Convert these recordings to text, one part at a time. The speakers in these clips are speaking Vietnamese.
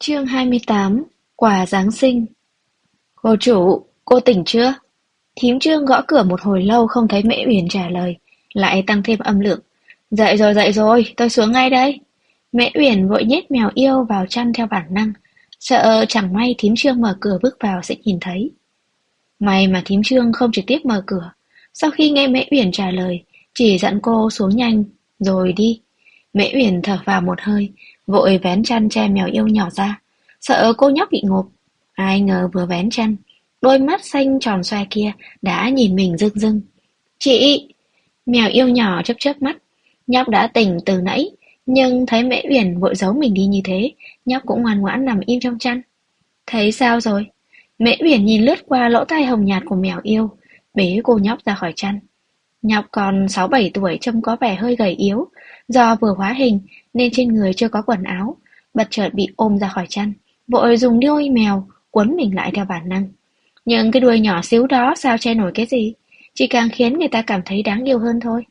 Chương 28: Quà Giáng sinh. Cô chủ, cô tỉnh chưa? Thím Trương gõ cửa một hồi lâu không thấy Mễ Uyển trả lời, lại tăng thêm âm lượng. Dậy rồi, tôi xuống ngay đây. Mễ Uyển vội nhét mèo yêu vào chăn theo bản năng, sợ chẳng may thím Trương mở cửa bước vào sẽ nhìn thấy. May mà thím Trương không trực tiếp mở cửa. Sau khi nghe Mễ Uyển trả lời, chỉ dặn cô xuống nhanh, rồi đi. Mễ Uyển thở vào một hơi, vội vén chăn che mèo yêu nhỏ ra, sợ cô nhóc bị ngộp. Ai ngờ vừa vén chăn, đôi mắt xanh tròn xoe kia đã nhìn mình rưng rưng. Chị! Mèo yêu nhỏ chớp chớp mắt. Nhóc đã tỉnh từ nãy, nhưng thấy Mễ Uyển vội giấu mình đi như thế, nhóc cũng ngoan ngoãn nằm im trong chăn. Thấy sao rồi? Mễ Uyển nhìn lướt qua lỗ tai hồng nhạt của mèo yêu, bế cô nhóc ra khỏi chăn. Nhóc còn 6-7 tuổi, trông có vẻ hơi gầy yếu, do vừa hóa hình nên trên người chưa có quần áo, bật chợt bị ôm ra khỏi chăn, vội dùng đuôi mèo quấn mình lại theo bản năng. Nhưng cái đuôi nhỏ xíu đó sao che nổi cái gì, chỉ càng khiến người ta cảm thấy đáng yêu hơn thôi.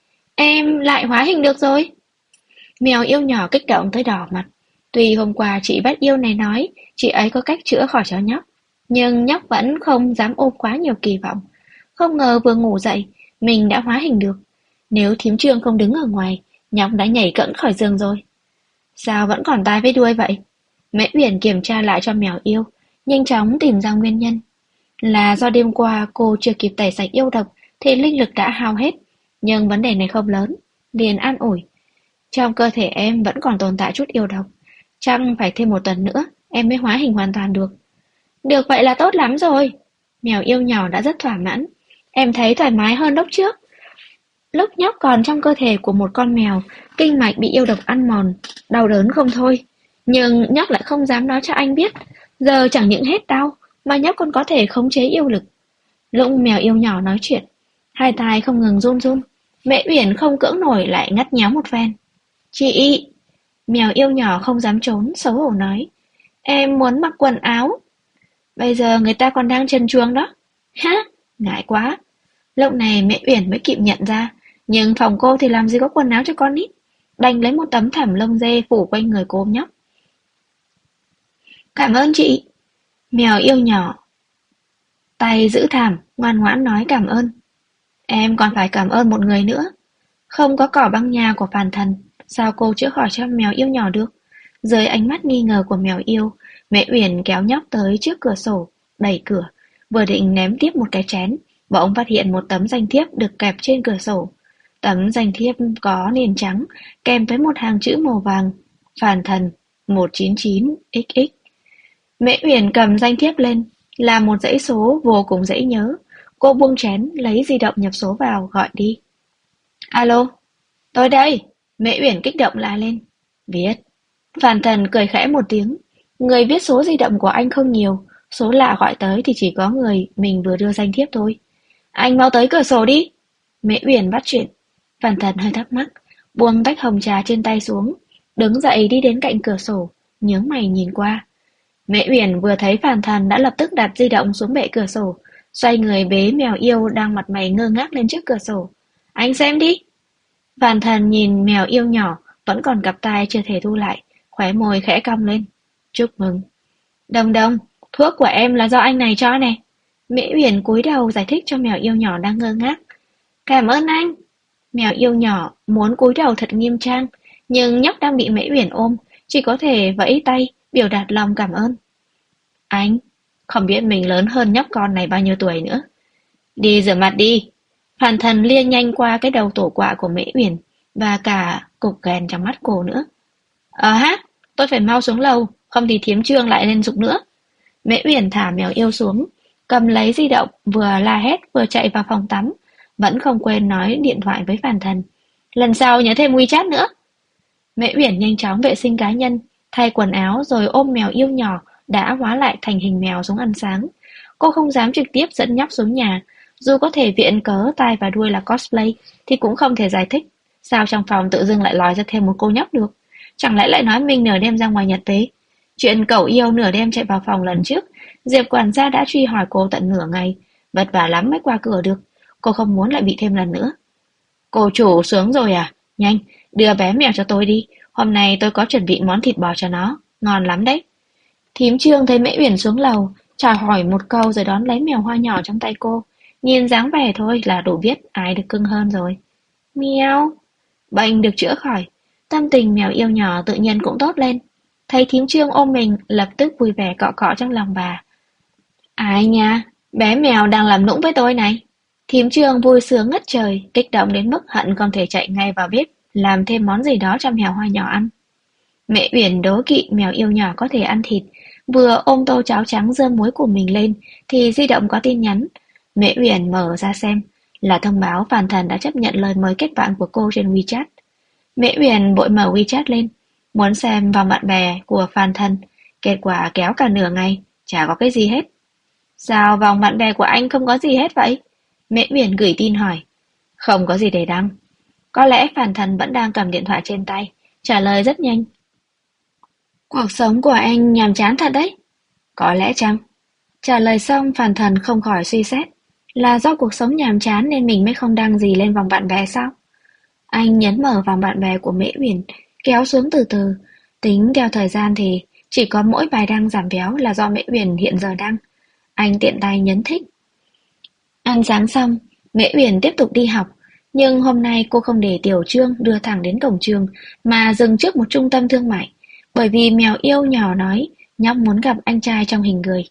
Em lại hóa hình được rồi. Mèo yêu nhỏ kích động tới đỏ mặt. Tuy hôm qua chị bắt yêu này nói chị ấy có cách chữa khỏi cho nhóc, nhưng nhóc vẫn không dám ôm quá nhiều kỳ vọng. Không ngờ vừa ngủ dậy, mình đã hóa hình được. Nếu thím Trương không đứng ở ngoài, nhóc đã nhảy cẫng khỏi giường rồi. Sao vẫn còn tai với đuôi vậy? Mễ Uyển kiểm tra lại cho mèo yêu, nhanh chóng tìm ra nguyên nhân. Là do đêm qua cô chưa kịp tẩy sạch yêu độc thì linh lực đã hao hết. Nhưng vấn đề này không lớn, liền an ủi. Trong cơ thể em vẫn còn tồn tại chút yêu độc. Chắc phải thêm 1 tuần nữa em mới hóa hình hoàn toàn được. Được vậy là tốt lắm rồi. Mèo yêu nhỏ đã rất thỏa mãn. Em thấy thoải mái hơn lúc trước. Lúc nhóc còn trong cơ thể của một con mèo, kinh mạch bị yêu độc ăn mòn, đau đớn không thôi. Nhưng nhóc lại không dám nói cho anh biết. Giờ chẳng những hết đau, mà nhóc còn có thể khống chế yêu lực. Lúc mèo yêu nhỏ nói chuyện, hai tai không ngừng run run. Mẹ Uyển không cưỡng nổi lại ngắt nhéo một phen. Chị! Mèo yêu nhỏ không dám trốn, xấu hổ nói. Em muốn mặc quần áo. Bây giờ người ta còn đang trần truồng đó. Hả? Ngại quá. Lúc này mẹ Uyển mới kịp nhận ra, nhưng phòng cô thì làm gì có quần áo cho con nít. Đành lấy một tấm thảm lông dê phủ quanh người cô ôm nhóc. Cảm ơn chị. Mèo yêu nhỏ tay giữ thảm, ngoan ngoãn nói cảm ơn. Em còn phải cảm ơn một người nữa. Không có cỏ băng nhà của phàn thần, sao cô chữa khỏi cho mèo yêu nhỏ được? Dưới ánh mắt nghi ngờ của mèo yêu, mẹ Uyển kéo nhóc tới trước cửa sổ, đẩy cửa, vừa định ném tiếp một cái chén, bỗng phát hiện một tấm danh thiếp được kẹp trên cửa sổ. Tấm danh thiếp có nền trắng, kèm với một hàng chữ màu vàng, phàn thần 199XX. Mẹ Uyển cầm danh thiếp lên, là một dãy số vô cùng dễ nhớ. Cô buông chén, lấy di động nhập số vào, gọi đi. Alo, tôi đây. Mẹ Uyển kích động la lên. Viết. Phàn thần cười khẽ một tiếng. Người viết số di động của anh không nhiều, số lạ gọi tới thì chỉ có người mình vừa đưa danh thiếp thôi. Anh mau tới cửa sổ đi. Mẹ Uyển bắt chuyện. Phàn thần hơi thắc mắc, buông tách hồng trà trên tay xuống, đứng dậy đi đến cạnh cửa sổ, nhướng mày nhìn qua. Mẹ Uyển vừa thấy phàn thần đã lập tức đặt di động xuống bệ cửa sổ, xoay người bế mèo yêu đang mặt mày ngơ ngác lên trước cửa sổ. Anh xem đi. Phàn thần nhìn mèo yêu nhỏ, vẫn còn cặp tai chưa thể thu lại, khóe môi khẽ cong lên. Chúc mừng. Đồng đồng, thuốc của em là do anh này cho nè. Mẹ Uyển cúi đầu giải thích cho mèo yêu nhỏ đang ngơ ngác. Cảm ơn anh. Mèo yêu nhỏ muốn cúi đầu thật nghiêm trang, nhưng nhóc đang bị Mễ Uyển ôm, chỉ có thể vẫy tay, biểu đạt lòng cảm ơn. Anh, không biết mình lớn hơn nhóc con này bao nhiêu tuổi nữa. Đi rửa mặt đi. Phàn thần lia nhanh qua cái đầu tổ quạ của Mễ Uyển và cả cục ghen trong mắt cô nữa. Tôi phải mau xuống lầu, không thì thím Trương lại lên giục nữa. Mễ Uyển thả mèo yêu xuống, cầm lấy di động, vừa la hét vừa chạy vào phòng tắm, vẫn không quên nói điện thoại với phàn thần. Lần sau nhớ thêm WeChat nữa. Mễ Uyển nhanh chóng vệ sinh cá nhân, thay quần áo rồi ôm mèo yêu nhỏ đã hóa lại thành hình mèo xuống ăn sáng. Cô không dám trực tiếp dẫn nhóc xuống nhà, dù có thể viện cớ tai và đuôi là cosplay thì cũng không thể giải thích sao trong phòng tự dưng lại lòi ra thêm một cô nhóc được. Chẳng lẽ lại nói mình nửa đêm ra ngoài nhặt tế. Chuyện cậu yêu nửa đêm chạy vào phòng lần trước, Diệp quản gia đã truy hỏi cô tận nửa ngày, vất vả lắm mới qua cửa được. Cô không muốn lại bị thêm lần nữa. Cô chủ xuống rồi à? Nhanh, đưa bé mèo cho tôi đi. Hôm nay tôi có chuẩn bị món thịt bò cho nó, ngon lắm đấy. Thím Trương thấy Mễ Uyển xuống lầu, chào hỏi một câu rồi đón lấy mèo hoa nhỏ trong tay cô. Nhìn dáng vẻ thôi là đủ biết ai được cưng hơn rồi. Miau, bệnh được chữa khỏi. Tâm tình mèo yêu nhỏ tự nhiên cũng tốt lên. Thấy thím Trương ôm mình, lập tức vui vẻ cọ cọ trong lòng bà. Ai nha, bé mèo đang làm nũng với tôi này. Thím Trương vui sướng ngất trời, kích động đến mức hận không thể chạy ngay vào bếp, làm thêm món gì đó cho mèo hoa nhỏ ăn. Mẹ Uyển đố kỵ mèo yêu nhỏ có thể ăn thịt, vừa ôm tô cháo trắng dưa muối của mình lên, thì di động có tin nhắn. Mẹ Uyển mở ra xem, là thông báo Phàn Thần đã chấp nhận lời mời kết bạn của cô trên WeChat. Mẹ Uyển vội mở WeChat lên, muốn xem vòng bạn bè của Phàn Thần, kết quả kéo cả nửa ngày, chả có cái gì hết. Sao vòng bạn bè của anh không có gì hết vậy? Mễ Uyển gửi tin hỏi. Không có gì để đăng. Có lẽ Phàn Thần vẫn đang cầm điện thoại trên tay, trả lời rất nhanh. Cuộc sống của anh nhàm chán thật đấy. Có lẽ chăng? Trả lời xong Phàn Thần không khỏi suy xét. Là do cuộc sống nhàm chán nên mình mới không đăng gì lên vòng bạn bè sao? Anh nhấn mở vòng bạn bè của Mễ Uyển, kéo xuống từ từ. Tính theo thời gian thì chỉ có mỗi bài đăng giảm béo là do Mễ Uyển hiện giờ đăng. Anh tiện tay nhấn thích. Ăn sáng xong, Mễ Uyển tiếp tục đi học, nhưng hôm nay cô không để Tiểu Trương đưa thẳng đến cổng trường mà dừng trước một trung tâm thương mại, bởi vì mèo yêu nhỏ nói nhóc muốn gặp anh trai trong hình người.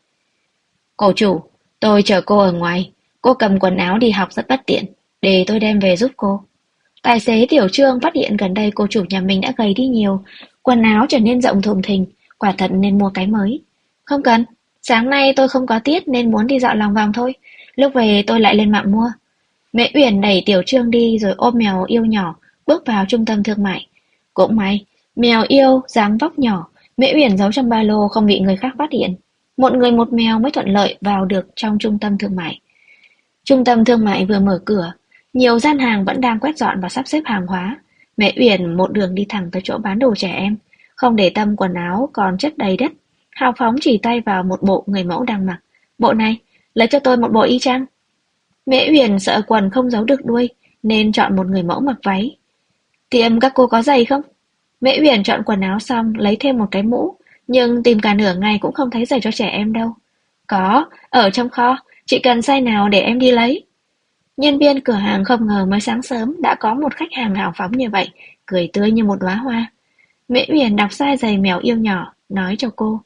Cô chủ, tôi chờ cô ở ngoài, cô cầm quần áo đi học rất bất tiện, để tôi đem về giúp cô. Tài xế Tiểu Trương phát hiện gần đây cô chủ nhà mình đã gầy đi nhiều, quần áo trở nên rộng thùng thình, quả thật nên mua cái mới. Không cần, sáng nay tôi không có tiết nên muốn đi dạo lòng vòng thôi, lúc về tôi lại lên mạng mua. Mẹ Uyển đẩy Tiểu Trương đi rồi ôm mèo yêu nhỏ, bước vào trung tâm thương mại. Cũng may, mèo yêu dáng vóc nhỏ, Mẹ Uyển giấu trong ba lô không bị người khác phát hiện. Một người một mèo mới thuận lợi vào được trong trung tâm thương mại. Trung tâm thương mại vừa mở cửa, nhiều gian hàng vẫn đang quét dọn và sắp xếp hàng hóa. Mẹ Uyển một đường đi thẳng tới chỗ bán đồ trẻ em, không để tâm quần áo còn chất đầy đất. Hào phóng chỉ tay vào một bộ người mẫu đang mặc. Bộ này, lấy cho tôi một bộ y chang. Mễ Uyển sợ quần không giấu được đuôi, nên chọn một người mẫu mặc váy. Tiệm các cô có giày không? Mễ Uyển chọn quần áo xong, lấy thêm một cái mũ, nhưng tìm cả nửa ngày cũng không thấy giày cho trẻ em đâu. Có, ở trong kho, chị cần size nào để em đi lấy. Nhân viên cửa hàng không ngờ mới sáng sớm đã có một khách hàng hào phóng như vậy, cười tươi như một đóa hoa. Mễ Uyển đọc size giày mèo yêu nhỏ, nói cho cô.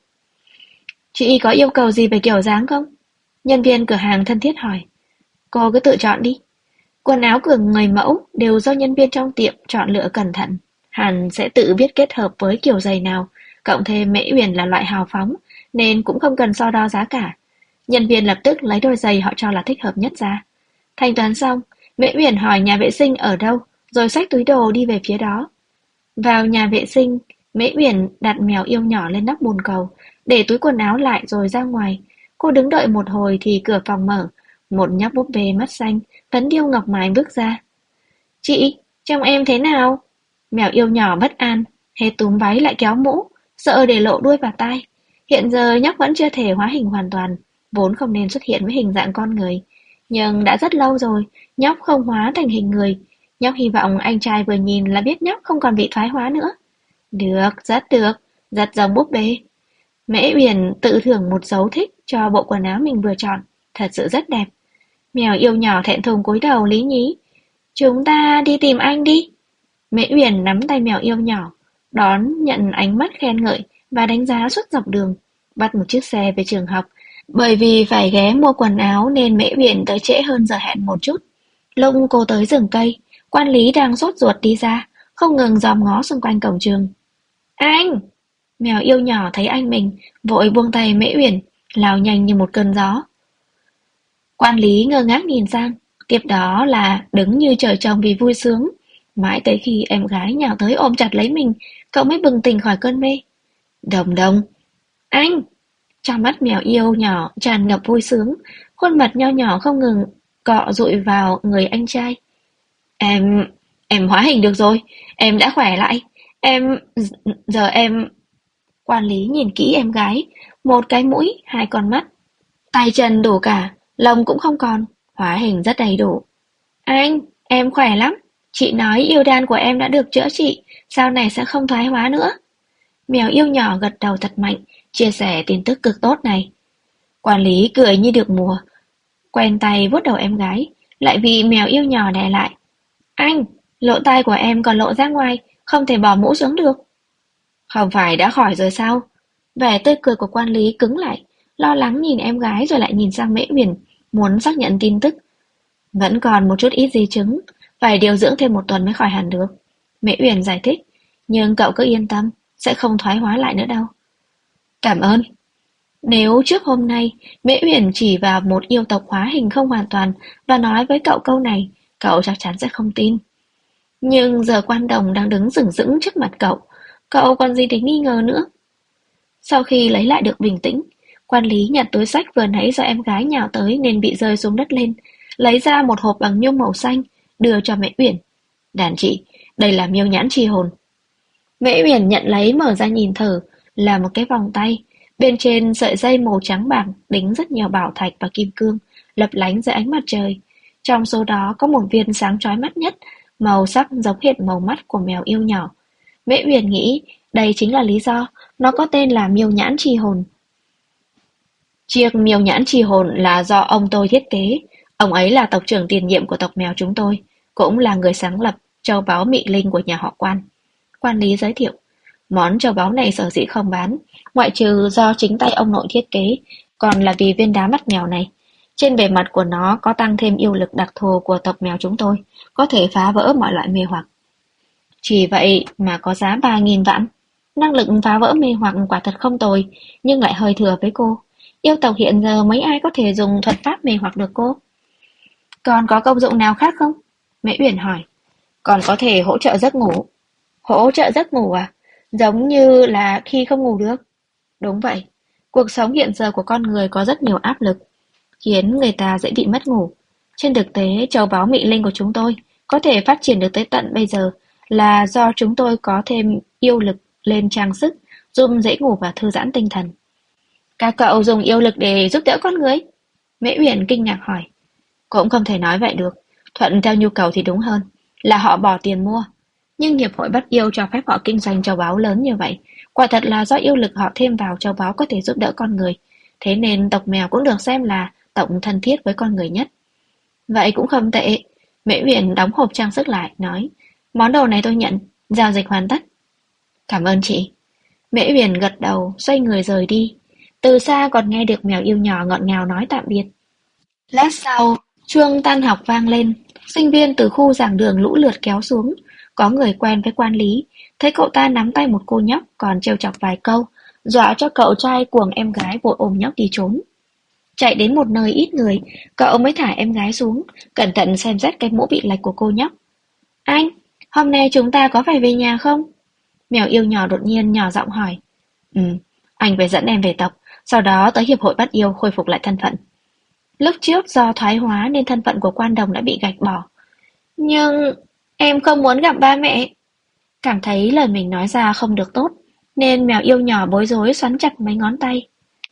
Chị có yêu cầu gì về kiểu dáng không? Nhân viên cửa hàng thân thiết hỏi. Cô cứ tự chọn đi. Quần áo của người mẫu đều do nhân viên trong tiệm chọn lựa cẩn thận. Hẳn sẽ tự biết kết hợp với kiểu giày nào. Cộng thêm Mễ Uyển là loại hào phóng, nên cũng không cần so đo giá cả. Nhân viên lập tức lấy đôi giày họ cho là thích hợp nhất ra. Thanh toán xong, Mễ Uyển hỏi nhà vệ sinh ở đâu, rồi xách túi đồ đi về phía đó. Vào nhà vệ sinh, Mễ Uyển đặt mèo yêu nhỏ lên nắp bồn cầu, để túi quần áo lại rồi ra ngoài. Cô đứng đợi một hồi thì cửa phòng mở, một nhóc búp bê mắt xanh, phấn điêu ngọc mài bước ra. Chị, trông em thế nào? Mèo yêu nhỏ bất an, hết túm váy lại kéo mũ, sợ để lộ đuôi và tai. Hiện giờ nhóc vẫn chưa thể hóa hình hoàn toàn, vốn không nên xuất hiện với hình dạng con người. Nhưng đã rất lâu rồi, nhóc không hóa thành hình người. Nhóc hy vọng anh trai vừa nhìn là biết nhóc không còn bị thoái hóa nữa. Được, rất giống búp bê. Mễ Uyển tự thưởng một dấu thích cho bộ quần áo mình vừa chọn, thật sự rất đẹp. Mèo yêu nhỏ thẹn thùng cúi đầu lý nhí. Chúng ta đi tìm anh đi. Mễ Uyển nắm tay mèo yêu nhỏ, đón nhận ánh mắt khen ngợi và đánh giá suốt dọc đường, bắt một chiếc xe về trường học. Bởi vì phải ghé mua quần áo nên Mễ Uyển tới trễ hơn giờ hẹn một chút. Lúc cô tới rừng cây, quản lý đang sốt ruột đi ra, không ngừng dòm ngó xung quanh cổng trường. Anh! Mèo yêu nhỏ thấy anh mình, vội buông tay Mễ Uyển, lao nhanh như một cơn gió. Quản lý ngơ ngác nhìn sang, tiếp đó là đứng như trời trồng vì vui sướng. Mãi tới khi em gái nhào tới ôm chặt lấy mình, cậu mới bừng tỉnh khỏi cơn mê. Đồng đồng! Anh! Trong mắt mèo yêu nhỏ tràn ngập vui sướng, khuôn mặt nho nhỏ không ngừng cọ dụi vào người anh trai. Em hóa hình được rồi, em đã khỏe lại. Giờ em... Quản lý nhìn kỹ em gái, một cái mũi, hai con mắt. Tay chân đủ cả, lông cũng không còn, hóa hình rất đầy đủ. Anh, em khỏe lắm. Chị nói yêu đan của em đã được chữa trị, sau này sẽ không thoái hóa nữa. Mèo yêu nhỏ gật đầu thật mạnh, chia sẻ tin tức cực tốt này. Quản lý cười như được mùa, quen tay vuốt đầu em gái, lại bị mèo yêu nhỏ đè lại. Anh, lỗ tai của em còn lộ ra ngoài, không thể bỏ mũ xuống được. Không phải đã khỏi rồi sao? Vẻ tươi cười của quan lý cứng lại, lo lắng nhìn em gái rồi lại nhìn sang Mễ Uyển, muốn xác nhận tin tức. Vẫn còn một chút ít di chứng, phải điều dưỡng thêm 1 tuần mới khỏi hẳn được. Mễ Uyển giải thích, nhưng cậu cứ yên tâm, sẽ không thoái hóa lại nữa đâu. Cảm ơn. Nếu trước hôm nay Mễ Uyển chỉ vào một yêu tộc hóa hình không hoàn toàn và nói với cậu câu này, cậu chắc chắn sẽ không tin. Nhưng giờ Quan Đồng đang đứng sừng sững trước mặt cậu còn gì để nghi ngờ nữa. Sau khi lấy lại được bình tĩnh, quản lý nhặt túi xách vừa nãy do em gái nhào tới nên bị rơi xuống đất lên, lấy ra một hộp bằng nhung màu xanh, đưa cho Mễ Uyển. Đàn chị, đây là miêu nhãn chi hồn. Mễ Uyển nhận lấy mở ra nhìn thử, là một cái vòng tay. Bên trên sợi dây màu trắng bạc đính rất nhiều bảo thạch và kim cương, lấp lánh dưới ánh mặt trời. Trong số đó có một viên sáng chói mắt nhất, màu sắc giống hệt màu mắt của mèo yêu nhỏ. Mễ Uyển nghĩ đây chính là lý do nó có tên là miêu nhãn chi hồn. Chiếc miêu nhãn chi hồn là do ông tôi thiết kế. Ông ấy là tộc trưởng tiền nhiệm của tộc mèo chúng tôi, cũng là người sáng lập châu báu Mị Linh của nhà họ Quan. Quan lý giới thiệu, món châu báu này sở dĩ không bán, ngoại trừ do chính tay ông nội thiết kế, còn là vì viên đá mắt mèo này. Trên bề mặt của nó có tăng thêm yêu lực đặc thù của tộc mèo chúng tôi, có thể phá vỡ mọi loại mê hoặc. Chỉ vậy mà có giá 3.000 vạn. Năng lực phá vỡ mê hoặc quả thật không tồi, nhưng lại hơi thừa với cô. Yêu tộc hiện giờ mấy ai có thể dùng thuật pháp mê hoặc được cô? Còn có công dụng nào khác không? Mễ Uyển hỏi. Còn có thể hỗ trợ giấc ngủ. Hỗ trợ giấc ngủ à? Giống như là khi không ngủ được. Đúng vậy. Cuộc sống hiện giờ của con người có rất nhiều áp lực, khiến người ta dễ bị mất ngủ. Trên thực tế, châu báu Mị Linh của chúng tôi có thể phát triển được tới tận bây giờ là do chúng tôi có thêm yêu lực lên trang sức, giúp dễ ngủ và thư giãn tinh thần. Các cậu dùng yêu lực để giúp đỡ con người? Mễ Uyển kinh ngạc hỏi. Cũng không thể nói vậy được. Thuận theo nhu cầu thì đúng hơn, là họ bỏ tiền mua. Nhưng Hiệp hội Bắt Yêu cho phép họ kinh doanh châu báu lớn như vậy. Quả thật là do yêu lực họ thêm vào châu báu có thể giúp đỡ con người. Thế nên tộc mèo cũng được xem là tộc thân thiết với con người nhất. Vậy cũng không tệ. Mễ Uyển đóng hộp trang sức lại, nói. Món đồ này tôi nhận, giao dịch hoàn tất. Cảm ơn chị. Mễ Uyển gật đầu, xoay người rời đi. Từ xa còn nghe được mèo yêu nhỏ ngọt ngào nói tạm biệt. Lát sau, chuông tan học vang lên. Sinh viên từ khu giảng đường lũ lượt kéo xuống. Có người quen với quan lý, thấy cậu ta nắm tay một cô nhóc còn trêu chọc vài câu, dọa cho cậu trai cuồng em gái vội ôm nhóc đi trốn. Chạy đến một nơi ít người, cậu mới thả em gái xuống, cẩn thận xem xét cái mũ bị lệch của cô nhóc. Anh, hôm nay chúng ta có phải về nhà không? Mèo yêu nhỏ đột nhiên nhỏ giọng hỏi. Ừ, anh phải dẫn em về tộc, sau đó tới hiệp hội bắt yêu khôi phục lại thân phận. Lúc trước do thoái hóa nên thân phận của quan đồng đã bị gạch bỏ. Nhưng em không muốn gặp ba mẹ. Cảm thấy lời mình nói ra không được tốt, nên mèo yêu nhỏ bối rối xoắn chặt mấy ngón tay.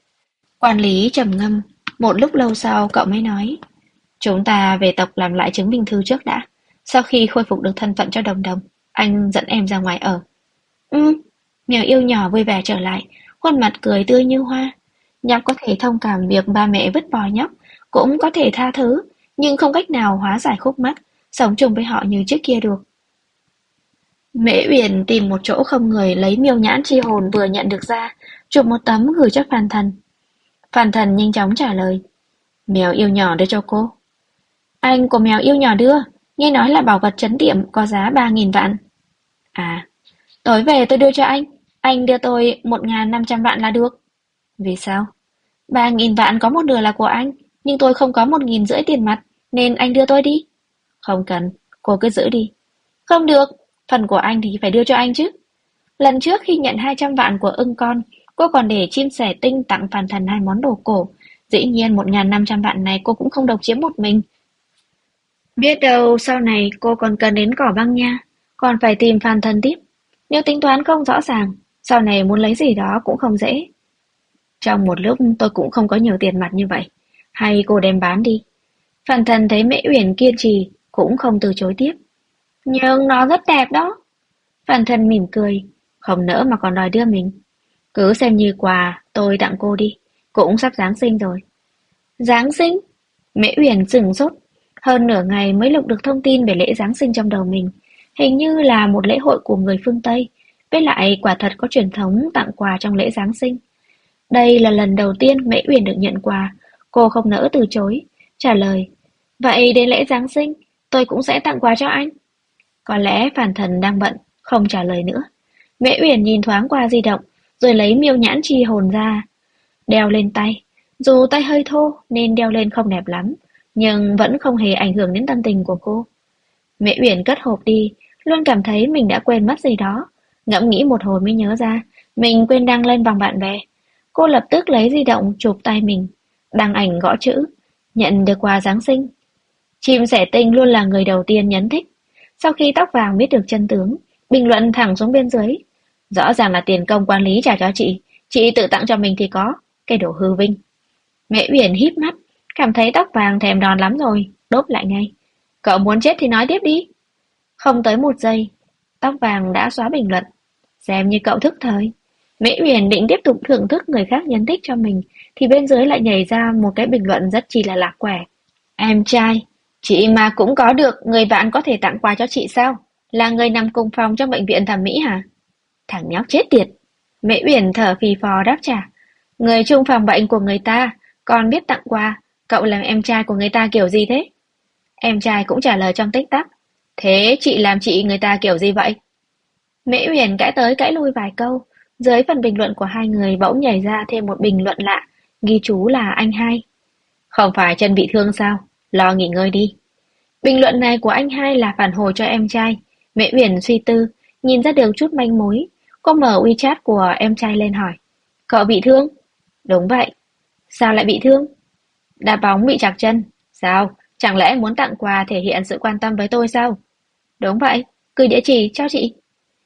Quản lý trầm ngâm, một lúc lâu sau cậu mới nói. Chúng ta về tộc làm lại chứng minh thư trước đã. Sau khi khôi phục được thân phận cho đồng đồng, anh dẫn em ra ngoài ở. Ừ, mèo yêu nhỏ vui vẻ trở lại, khuôn mặt cười tươi như hoa. Nhóc có thể thông cảm việc ba mẹ vứt bỏ nhóc, cũng có thể tha thứ, nhưng không cách nào hóa giải khúc mắc, sống chung với họ như trước kia được. Mễ Uyển tìm một chỗ không người lấy miêu nhãn chi hồn vừa nhận được ra, chụp một tấm gửi cho Phan Thần. Phan Thần nhanh chóng trả lời. Mèo yêu nhỏ đưa cho cô. Anh của mèo yêu nhỏ đưa, nghe nói là bảo vật trấn tiệm có giá 3.000 vạn. À, tối về tôi đưa cho anh đưa tôi 1.500 vạn là được. Vì sao? 3.000 vạn có một nửa là của anh, nhưng tôi không có 1.500 tiền mặt, nên anh đưa tôi đi. Không cần, cô cứ giữ đi. Không được, phần của anh thì phải đưa cho anh chứ. Lần trước khi nhận 200 vạn của ưng con, cô còn để chim sẻ tinh tặng Phan Thần 2 món đồ cổ. Dĩ nhiên 1.500 vạn này cô cũng không độc chiếm một mình. Biết đâu sau này cô còn cần đến cỏ băng nha, còn phải tìm Phan Thần tiếp. Nếu tính toán không rõ ràng, sau này muốn lấy gì đó cũng không dễ. Trong một lúc tôi cũng không có nhiều tiền mặt như vậy. Hay cô đem bán đi. Phan Thần thấy Mễ Uyển kiên trì, cũng không từ chối tiếp. Nhưng nó rất đẹp đó. Phan Thần mỉm cười. không nỡ mà còn đòi đưa mình. Cứ xem như quà tôi tặng cô đi, cũng sắp Giáng sinh rồi. Giáng sinh? Mễ Uyển sửng sốt, hơn nửa ngày mới lục được thông tin về lễ Giáng sinh trong đầu mình. Hình như là một lễ hội của người phương Tây, với lại quả thật có truyền thống tặng quà trong lễ Giáng sinh. Đây là lần đầu tiên Mễ Uyển được nhận quà, cô không nỡ từ chối, trả lời. Vậy đến lễ Giáng sinh, tôi cũng sẽ tặng quà cho anh. Có lẽ Phàn Thần đang bận, không trả lời nữa. Mễ Uyển nhìn thoáng qua di động, rồi lấy miêu nhãn chi hồn ra, đeo lên tay. Dù tay hơi thô nên đeo lên không đẹp lắm, nhưng vẫn không hề ảnh hưởng đến tâm tình của cô. Mễ Uyển cất hộp đi, luôn cảm thấy mình đã quên mất gì đó. Ngẫm nghĩ một hồi mới nhớ ra, mình quên đăng lên vòng bạn bè. Cô lập tức lấy di động chụp tay mình, đăng ảnh gõ chữ, nhận được quà Giáng sinh. Chim sẻ tinh luôn là người đầu tiên nhấn thích. Sau khi tóc vàng biết được chân tướng, bình luận thẳng xuống bên dưới. Rõ ràng là tiền công quản lý trả cho chị tự tặng cho mình thì có, cái đồ hư vinh. Mẹ Uyển híp mắt, cảm thấy tóc vàng thèm đòn lắm rồi, đốp lại ngay. Cậu muốn chết thì nói tiếp đi. Không tới một giây, tóc vàng đã xóa bình luận. Xem như cậu thức thời. Mễ Uyển định tiếp tục thưởng thức người khác nhấn thích cho mình, thì bên dưới lại nhảy ra một cái bình luận rất chi là lạc quẻ. Em trai, chị mà cũng có được người bạn có thể tặng quà cho chị sao? Là người nằm cùng phòng trong bệnh viện thẩm mỹ hả? Thằng nhóc chết tiệt. Mễ Uyển thở phì phò đáp trả. Người chung phòng bệnh của người ta, còn biết tặng quà, cậu làm em trai của người ta kiểu gì thế? Em trai cũng trả lời trong tích tắc. Thế chị làm chị người ta kiểu gì vậy? Mễ Uyển cãi tới cãi lui vài câu, dưới phần bình luận của hai người bỗng nhảy ra thêm một bình luận lạ, ghi chú là anh hai. Không phải chân bị thương sao? Lo nghỉ ngơi đi. Bình luận này của anh hai là phản hồi cho em trai. Mễ Uyển suy tư, nhìn ra được chút manh mối. Cô mở WeChat của em trai lên hỏi. Cậu bị thương? Đúng vậy. Sao lại bị thương? Đá bóng bị trặc chân. Sao? Chẳng lẽ muốn tặng quà thể hiện sự quan tâm với tôi sao? Đúng vậy. Gửi địa chỉ cho chị.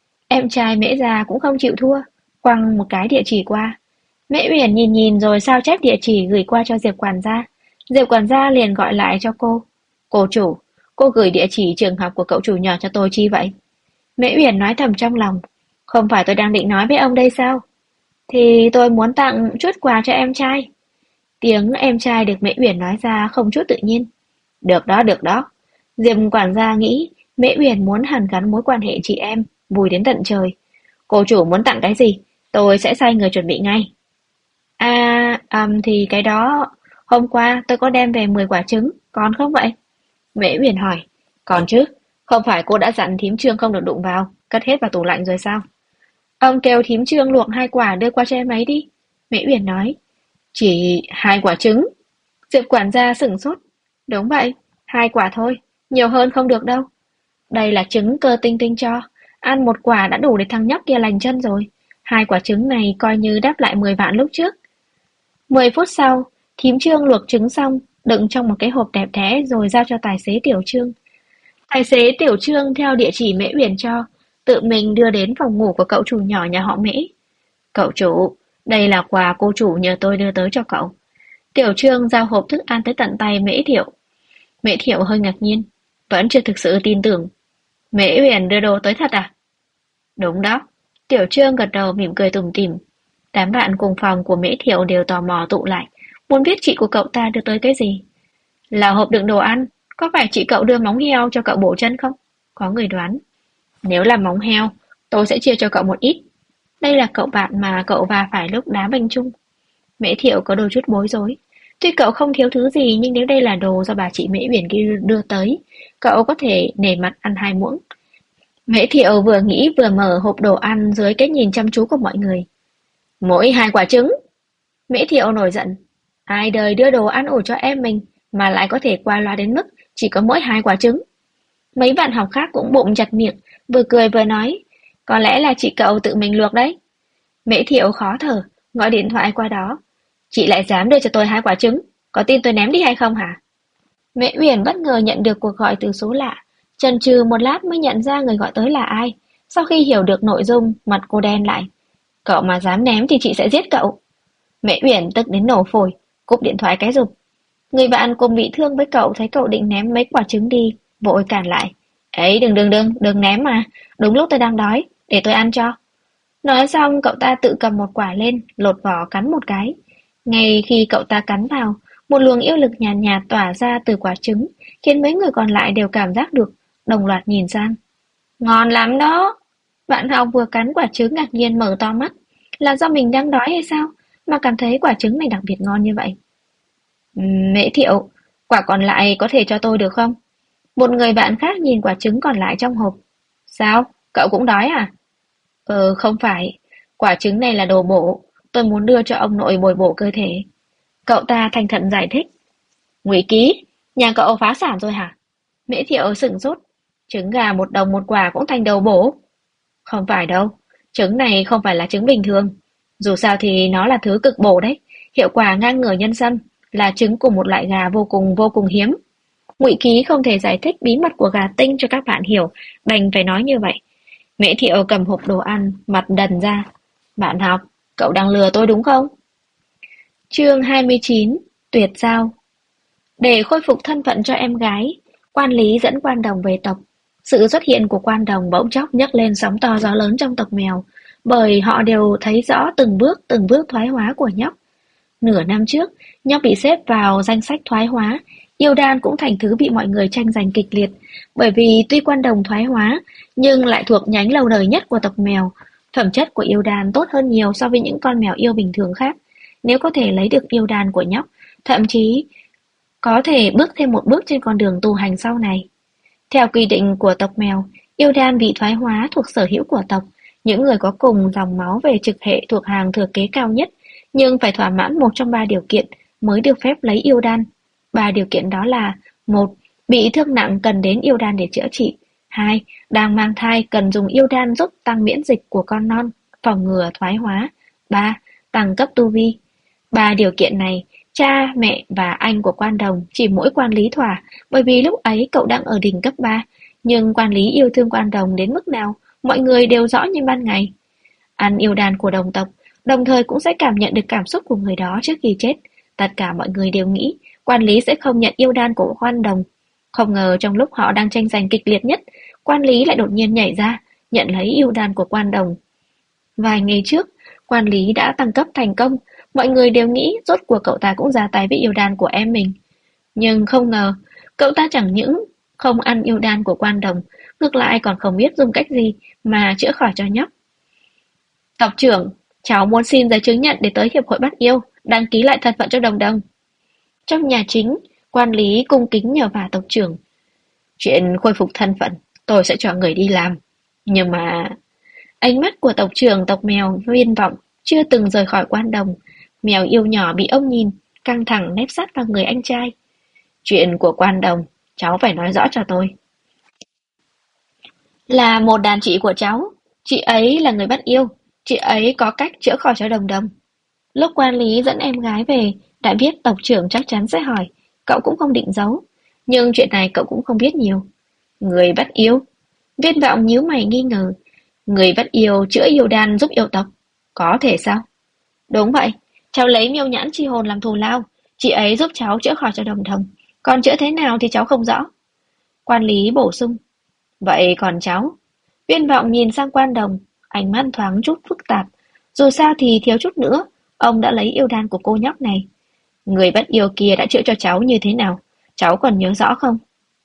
Em trai Mễ già cũng không chịu thua, quăng một cái địa chỉ qua. Mễ Uyển nhìn nhìn rồi sao chép địa chỉ gửi qua cho Diệp quản gia. Diệp quản gia liền gọi lại cho cô. Cô chủ, cô gửi địa chỉ trường học của cậu chủ nhỏ cho tôi chi vậy? Mễ Uyển nói thầm trong lòng. Không phải tôi đang định nói với ông đây sao? Thì tôi muốn tặng chút quà cho em trai. Tiếng em trai được Mễ Uyển nói ra không chút tự nhiên. Được đó, được đó. Diệp quản gia nghĩ Mễ Uyển muốn hàn gắn mối quan hệ chị em, vui đến tận trời. Cô chủ muốn tặng cái gì? Tôi sẽ sai người chuẩn bị ngay. Thì cái đó, hôm qua tôi có đem về 10 quả trứng, còn không vậy? Mễ Uyển hỏi. Còn chứ, không phải cô đã dặn thím Trương không được đụng vào, cất hết vào tủ lạnh rồi sao? Ông kêu thím Trương luộc 2 quả đưa qua cho em ấy đi. Mễ Uyển nói. Chỉ 2 quả trứng. Diệp quản gia sửng sốt. Đúng vậy, 2 quả thôi, nhiều hơn không được đâu. Đây là trứng cơ tinh tinh cho, ăn 1 quả đã đủ để thằng nhóc kia lành chân rồi. 2 quả trứng này coi như đáp lại 10 vạn lúc trước. 10 phút sau, thím Trương luộc trứng xong, đựng trong một cái hộp đẹp đẽ rồi giao cho tài xế Tiểu Trương. Tài xế Tiểu Trương theo địa chỉ Mễ Uyển cho, tự mình đưa đến phòng ngủ của cậu chủ nhỏ nhà họ Mễ. Cậu chủ, đây là quà cô chủ nhờ tôi đưa tới cho cậu. Tiểu Trương giao hộp thức ăn tới tận tay Mễ Thiệu. Mễ Thiệu hơi ngạc nhiên, vẫn chưa thực sự tin tưởng. Mễ Uyển đưa đồ tới thật à? Đúng đó. Tiểu Trương gật đầu mỉm cười tủm tỉm. Đám bạn cùng phòng của Mễ Thiệu đều tò mò tụ lại, muốn biết chị của cậu ta đưa tới cái gì. Là hộp đựng đồ ăn, có phải chị cậu đưa móng heo cho cậu bổ chân không? Có người đoán. Nếu là móng heo, tôi sẽ chia cho cậu một ít. Đây là cậu bạn mà cậu va phải lúc đá banh chung. Mễ Thiệu có đôi chút bối rối. Tuy cậu không thiếu thứ gì nhưng nếu đây là đồ do bà chị Mễ Uyển kia đưa tới, cậu có thể nể mặt ăn 2 muỗng. Mễ Thiệu vừa nghĩ vừa mở hộp đồ ăn dưới cái nhìn chăm chú của mọi người. Mỗi 2 quả trứng. Mễ Thiệu nổi giận. Ai đời đưa đồ ăn ủi cho em mình mà lại có thể qua loa đến mức chỉ có mỗi 2 quả trứng. Mấy bạn học khác cũng bụng chặt miệng, vừa cười vừa nói. Có lẽ là chị cậu tự mình luộc đấy. Mễ Thiệu khó thở, gọi điện thoại qua đó. Chị lại dám đưa cho tôi 2 quả trứng, có tin tôi ném đi hay không hả? Mễ Uyển bất ngờ nhận được cuộc gọi từ số lạ, chần chừ một lát mới nhận ra người gọi tới là ai. Sau khi hiểu được nội dung, mặt cô đen lại. Cậu mà dám ném thì chị sẽ giết cậu. Mễ Uyển tức đến nổ phổi, cúp điện thoại cái rụp. Người bạn cùng bị thương với cậu thấy cậu định ném mấy quả trứng đi, vội cản lại. Ấy đừng ném mà, đúng lúc tôi đang đói, để tôi ăn cho. Nói xong cậu ta tự cầm một quả lên, lột vỏ cắn một cái. Ngay khi cậu ta cắn vào, một luồng yêu lực nhàn nhạt tỏa ra từ quả trứng, khiến mấy người còn lại đều cảm giác được, đồng loạt nhìn sang. Ngon lắm đó! Bạn học vừa cắn quả trứng ngạc nhiên mở to mắt. Là do mình đang đói hay sao? Mà cảm thấy quả trứng này đặc biệt ngon như vậy. Mễ Thiệu, quả còn lại có thể cho tôi được không? Một người bạn khác nhìn quả trứng còn lại trong hộp. Sao? Cậu cũng đói à? Không phải. Quả trứng này là đồ bổ. Tôi muốn đưa cho ông nội bồi bổ cơ thể. Cậu ta thành thật giải thích. Ngụy Ký, nhà cậu phá sản rồi hả? Mễ Thiệu sửng sốt. Trứng gà 1 đồng một quả cũng thành đồ bổ. Không phải đâu. Trứng này không phải là trứng bình thường. Dù sao thì nó là thứ cực bổ đấy. Hiệu quả ngang ngửa nhân sâm. Là trứng của một loại gà vô cùng hiếm. Ngụy Ký không thể giải thích bí mật của gà tinh cho các bạn hiểu, đành phải nói như vậy. Mễ Thiệu cầm hộp đồ ăn, mặt đần ra. Bạn học, cậu đang lừa tôi đúng không? Chương 29, Tuyệt giao. Để khôi phục thân phận cho em gái, quan lý dẫn Quan Đồng về tộc. Sự xuất hiện của Quan Đồng bỗng chốc nhấc lên sóng to gió lớn trong tộc mèo, bởi họ đều thấy rõ từng bước thoái hóa của nhóc. Nửa năm trước, nhóc bị xếp vào danh sách thoái hóa, yêu đan cũng thành thứ bị mọi người tranh giành kịch liệt, bởi vì tuy Quan Đồng thoái hóa, nhưng lại thuộc nhánh lâu đời nhất của tộc mèo. Phẩm chất của yêu đan tốt hơn nhiều so với những con mèo yêu bình thường khác. Nếu có thể lấy được yêu đan của nhóc, thậm chí có thể bước thêm một bước trên con đường tu hành sau này. Theo quy định của tộc mèo, yêu đan bị thoái hóa thuộc sở hữu của tộc. Những người có cùng dòng máu về trực hệ thuộc hàng thừa kế cao nhất, nhưng phải thỏa mãn một trong 3 điều kiện mới được phép lấy yêu đan. 3 điều kiện đó là: 1. Bị thương nặng cần đến yêu đan để chữa trị. 2. Đang mang thai cần dùng yêu đan giúp tăng miễn dịch của con non, phòng ngừa thoái hóa. 3. Tăng cấp tu vi. 3 điều kiện này, cha, mẹ và anh của Quan Đồng chỉ mỗi Quan Lý thỏa, bởi vì lúc ấy cậu đang ở đỉnh cấp 3. Nhưng Quan Lý yêu thương Quan Đồng đến mức nào, mọi người đều rõ như ban ngày. Ăn yêu đan của đồng tộc, đồng thời cũng sẽ cảm nhận được cảm xúc của người đó trước khi chết. Tất cả mọi người đều nghĩ Quan Lý sẽ không nhận yêu đan của Quan Đồng. Không ngờ trong lúc họ đang tranh giành kịch liệt nhất, Quan Lý lại đột nhiên nhảy ra, nhận lấy yêu đan của Quan Đồng. Vài ngày trước, Quan Lý đã tăng cấp thành công, mọi người đều nghĩ rốt cuộc cậu ta cũng ra tay với yêu đan của em mình. Nhưng không ngờ, cậu ta chẳng những không ăn yêu đan của Quan Đồng, ngược lại còn không biết dùng cách gì mà chữa khỏi cho nhóc. Tộc trưởng, cháu muốn xin giấy chứng nhận để tới hiệp hội bắt yêu, đăng ký lại thân phận cho Đồng Đồng. Trong nhà chính, Quan Lý cung kính nhờ vả tộc trưởng. Chuyện khôi phục thân phận, tôi sẽ cho người đi làm. Nhưng mà... Ánh mắt của tộc trưởng tộc mèo Viên Vọng chưa từng rời khỏi Quan Đồng. Mèo yêu nhỏ bị ông nhìn, căng thẳng nép sát vào người anh trai. Chuyện của Quan Đồng, cháu phải nói rõ cho tôi. Là một đàn chị của cháu, chị ấy là người bắt yêu, chị ấy có cách chữa khỏi cho Đồng Đồng. Lúc Quan Lý dẫn em gái về, đã biết tộc trưởng chắc chắn sẽ hỏi, cậu cũng không định giấu. Nhưng chuyện này cậu cũng không biết nhiều. Người bắt yêu? Viên Vọng nhíu mày nghi ngờ. Người bắt yêu chữa yêu đan giúp yêu tộc. Có thể sao? Đúng vậy, cháu lấy miêu nhãn chi hồn làm thù lao. Chị ấy giúp cháu chữa khỏi cho Đồng Đồng. Còn chữa thế nào thì cháu không rõ. Quan Lý bổ sung. Vậy còn cháu? Viên Vọng nhìn sang Quan Đồng, ánh mắt thoáng chút phức tạp. Dù sao thì thiếu chút nữa, ông đã lấy yêu đan của cô nhóc này. Người bắt yêu kia đã chữa cho cháu như thế nào? Cháu còn nhớ rõ không?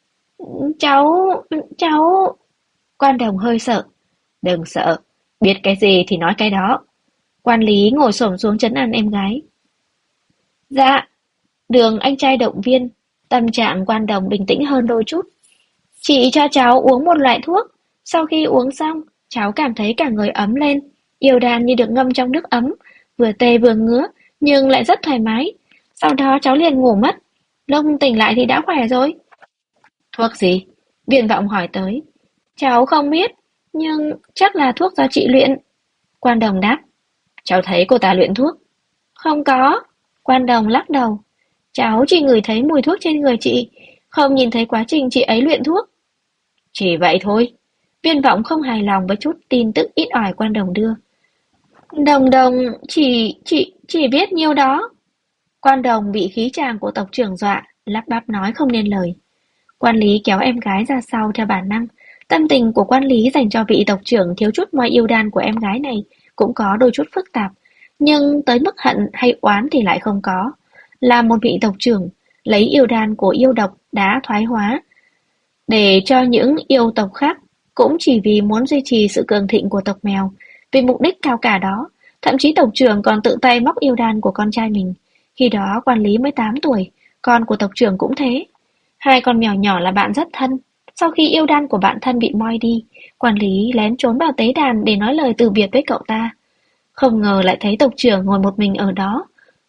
Cháu... Quan Đồng hơi sợ. Đừng sợ, biết cái gì thì nói cái đó. Quan Lý ngồi xổm xuống trấn an em gái. Dạ, Đường anh trai động viên, tâm trạng Quan Đồng bình tĩnh hơn đôi chút. Chị cho cháu uống một loại thuốc, sau khi uống xong, cháu cảm thấy cả người ấm lên, yêu đan như được ngâm trong nước ấm, vừa tê vừa ngứa, nhưng lại rất thoải mái. Sau đó cháu liền ngủ mất, lúc tỉnh lại thì đã khỏe rồi. Thuốc gì? Viên Vọng hỏi tới. Cháu không biết, nhưng chắc là thuốc do chị luyện. Quan Đồng đáp. Cháu thấy cô ta luyện thuốc? Không có. Quan Đồng lắc đầu. Cháu chỉ ngửi thấy mùi thuốc trên người chị, không nhìn thấy quá trình chị ấy luyện thuốc. Chỉ vậy thôi. Viên Vọng không hài lòng với chút tin tức ít ỏi Quan Đồng đưa. Đồng Đồng chỉ biết nhiêu đó. Quan Đồng bị khí tràng của tộc trưởng dọa, lắp bắp nói không nên lời. Quan Lý kéo em gái ra sau theo bản năng. Tâm tình của Quan Lý dành cho vị tộc trưởng thiếu chút moi yêu đan của em gái này cũng có đôi chút phức tạp, nhưng tới mức hận hay oán thì lại không có. Là một vị tộc trưởng, lấy yêu đan của yêu độc đã thoái hóa, để cho những yêu tộc khác cũng chỉ vì muốn duy trì sự cường thịnh của tộc mèo, vì mục đích cao cả đó, thậm chí tộc trưởng còn tự tay móc yêu đan của con trai mình. Khi đó quản lý mới 8 tuổi, con của tộc trưởng cũng thế. Hai con mèo nhỏ là bạn rất thân. Sau khi yêu đan của bạn thân bị moi đi, quản lý lén trốn vào tế đàn để nói lời từ biệt với cậu ta. Không ngờ lại thấy tộc trưởng ngồi một mình ở đó,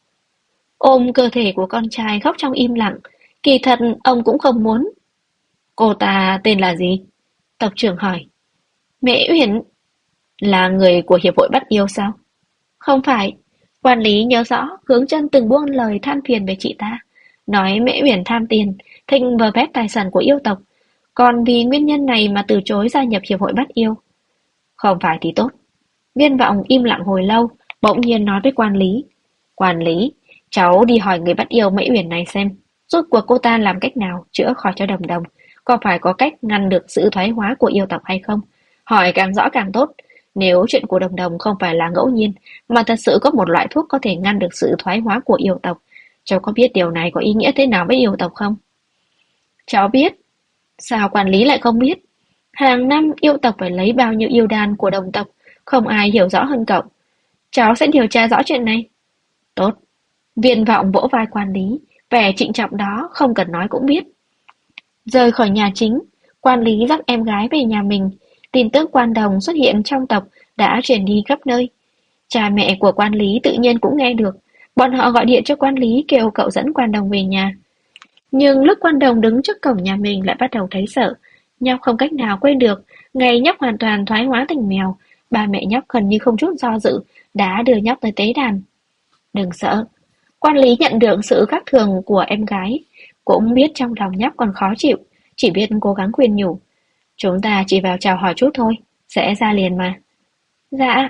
ôm cơ thể của con trai khóc trong im lặng. Kỳ thật ông cũng không muốn. Cô ta tên là gì? Tộc trưởng hỏi. Mễ Uyển. Là người của hiệp hội bắt yêu sao? Không phải. Quản lý nhớ rõ, hướng chân từng buông lời than phiền về chị ta. Nói Mễ Uyển tham tiền, thích vơ vét tài sản của yêu tộc. Còn vì nguyên nhân này mà từ chối gia nhập hiệp hội bắt yêu. Không phải thì tốt. Viên vọng im lặng hồi lâu, bỗng nhiên nói với quản lý. Quản lý, cháu đi hỏi người bắt yêu Mễ Uyển này xem, rốt cuộc cô ta làm cách nào chữa khỏi cho Đồng Đồng, có phải có cách ngăn được sự thoái hóa của yêu tộc hay không? Hỏi càng rõ càng tốt. Nếu chuyện của Đồng Đồng không phải là ngẫu nhiên, mà thật sự có một loại thuốc có thể ngăn được sự thoái hóa của yêu tộc, cháu có biết điều này có ý nghĩa thế nào với yêu tộc không? Cháu biết. Sao quản lý lại không biết? Hàng năm yêu tộc phải lấy bao nhiêu yêu đan của đồng tộc, không ai hiểu rõ hơn cậu. Cháu sẽ điều tra rõ chuyện này. Tốt. Viên vọng vỗ vai quản lý, vẻ trịnh trọng đó không cần nói cũng biết. Rời khỏi nhà chính, quản lý dắt em gái về nhà mình. Tin tức Quan Đồng xuất hiện trong tộc đã truyền đi khắp nơi. Cha mẹ của quản lý tự nhiên cũng nghe được. Bọn họ gọi điện cho quản lý kêu cậu dẫn Quan Đồng về nhà. Nhưng lúc Quan Đồng đứng trước cổng nhà mình lại bắt đầu thấy sợ. Nhóc không cách nào quên được ngày nhóc hoàn toàn thoái hóa thành mèo. Ba mẹ nhóc gần như không chút do dự đã đưa nhóc tới tế đàn. Đừng sợ. Quản lý nhận được sự khác thường của em gái, cũng biết trong lòng nhóc còn khó chịu, chỉ biết cố gắng khuyên nhủ. Chúng ta chỉ vào chào hỏi chút thôi, sẽ ra liền mà. Dạ.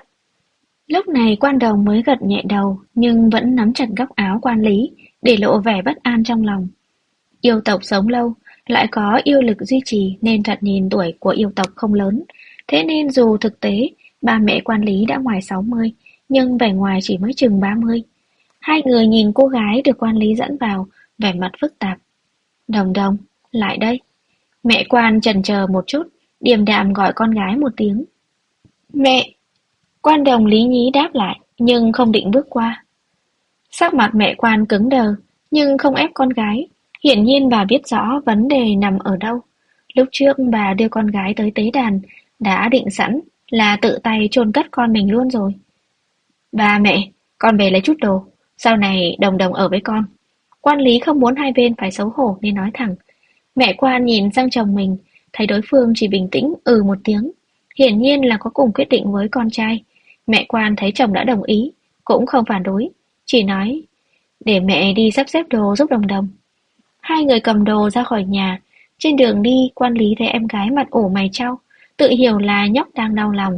Lúc này Quan Đồng mới gật nhẹ đầu, nhưng vẫn nắm chặt góc áo quản lý, để lộ vẻ bất an trong lòng. Yêu tộc sống lâu, lại có yêu lực duy trì nên thoạt nhìn tuổi của yêu tộc không lớn. Thế nên dù thực tế, ba mẹ quản lý đã ngoài 60, nhưng vẻ ngoài chỉ mới chừng 30. Hai người nhìn cô gái được quản lý dẫn vào, vẻ mặt phức tạp. Đồng Đồng, lại đây. Mẹ Quan chần chờ một chút, điềm đạm gọi con gái một tiếng. Mẹ! Quan Đồng lý nhí đáp lại, nhưng không định bước qua. Sắc mặt mẹ Quan cứng đờ, nhưng không ép con gái. Hiển nhiên bà biết rõ vấn đề nằm ở đâu. Lúc trước bà đưa con gái tới tế đàn, đã định sẵn là tự tay chôn cất con mình luôn rồi. Ba mẹ, con về lấy chút đồ, sau này Đồng Đồng ở với con. Quan lý không muốn hai bên phải xấu hổ nên nói thẳng. Mẹ Quan nhìn sang chồng mình, thấy đối phương chỉ bình tĩnh một tiếng. Hiển nhiên là có cùng quyết định với con trai. Mẹ Quan thấy chồng đã đồng ý, cũng không phản đối, chỉ nói để mẹ đi sắp xếp đồ giúp Đồng Đồng. Hai người cầm đồ ra khỏi nhà. Trên đường đi, quản lý thấy em gái mặt ủ mày chau, tự hiểu là nhóc đang đau lòng.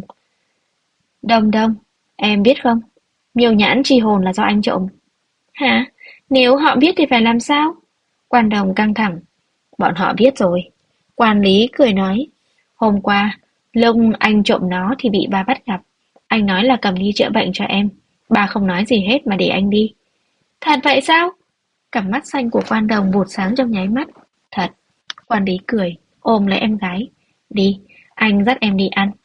Đồng Đồng, em biết không? Miêu nhãn chi hồn là do anh trộm. Hả? Nếu họ biết thì phải làm sao? Quan Đồng căng thẳng. Bọn họ biết rồi. Quản lý cười nói. Hôm qua, lúc anh trộm nó thì bị ba bắt gặp. Anh nói là cầm đi chữa bệnh cho em. Ba không nói gì hết mà để anh đi. Thật vậy sao? Cặp mắt xanh của Quan Đồng vụt sáng trong nháy mắt. Thật. Quản lý cười, ôm lấy em gái. Đi, anh dắt em đi ăn.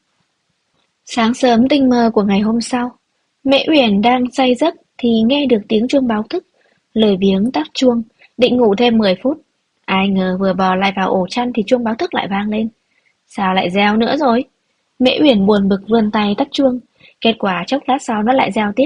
Sáng sớm tinh mơ của ngày hôm sau, Mẹ Uyển đang say giấc thì nghe được tiếng chuông báo thức. Lười biếng tắt chuông, định ngủ thêm 10 phút. Ai ngờ vừa bò lại vào ổ chăn thì chuông báo thức lại vang lên. Sao lại reo nữa rồi? Mẹ Uyển buồn bực vươn tay tắt chuông. Kết quả chốc lát sau nó lại reo tiếp.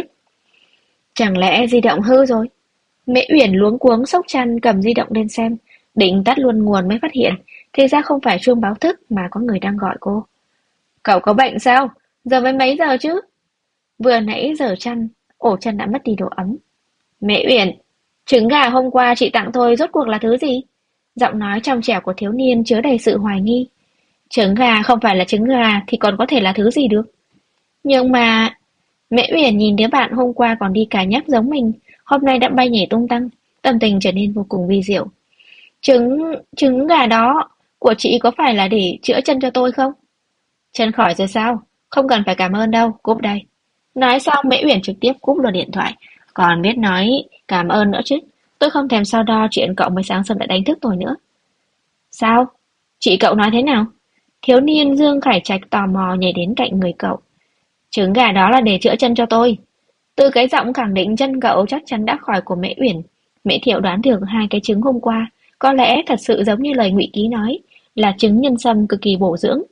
Chẳng lẽ di động hư rồi? Mẹ Uyển luống cuống xốc chăn cầm di động lên xem, định tắt luôn nguồn mới phát hiện, thì ra không phải chuông báo thức mà có người đang gọi cô. Cậu có bệnh sao? Giờ mới mấy giờ chứ? Vừa nãy giờ chăn, ổ chăn đã mất đi độ ấm. Mẹ Uyển, trứng gà hôm qua chị tặng tôi rốt cuộc là thứ gì? Giọng nói trong trẻo của thiếu niên chứa đầy sự hoài nghi. Trứng gà không phải là trứng gà thì còn có thể là thứ gì được? Nhưng mà... Mẹ Uyển nhìn đứa bạn hôm qua còn đi cà nhắc giống mình, hôm nay đã bay nhảy tung tăng, tâm tình trở nên vô cùng vi diệu. Trứng gà đó của chị có phải là để chữa chân cho tôi không? Chân khỏi rồi sao? Không cần phải cảm ơn đâu, cúp đây. Nói xong Mễ Uyển trực tiếp cúp luôn điện thoại, còn biết nói cảm ơn nữa chứ. Tôi không thèm so đo chuyện cậu mới sáng sớm đã đánh thức tôi nữa. Sao? Chị cậu nói thế nào? Thiếu niên Dương Khải Trạch tò mò nhảy đến cạnh người cậu. Trứng gà đó là để chữa chân cho tôi. Từ cái giọng khẳng định chân cậu chắc chắn đã khỏi của Mễ Uyển, Mễ Thiệu đoán được hai cái trứng hôm qua có lẽ thật sự giống như lời Ngụy Ký nói, là trứng nhân sâm cực kỳ bổ dưỡng.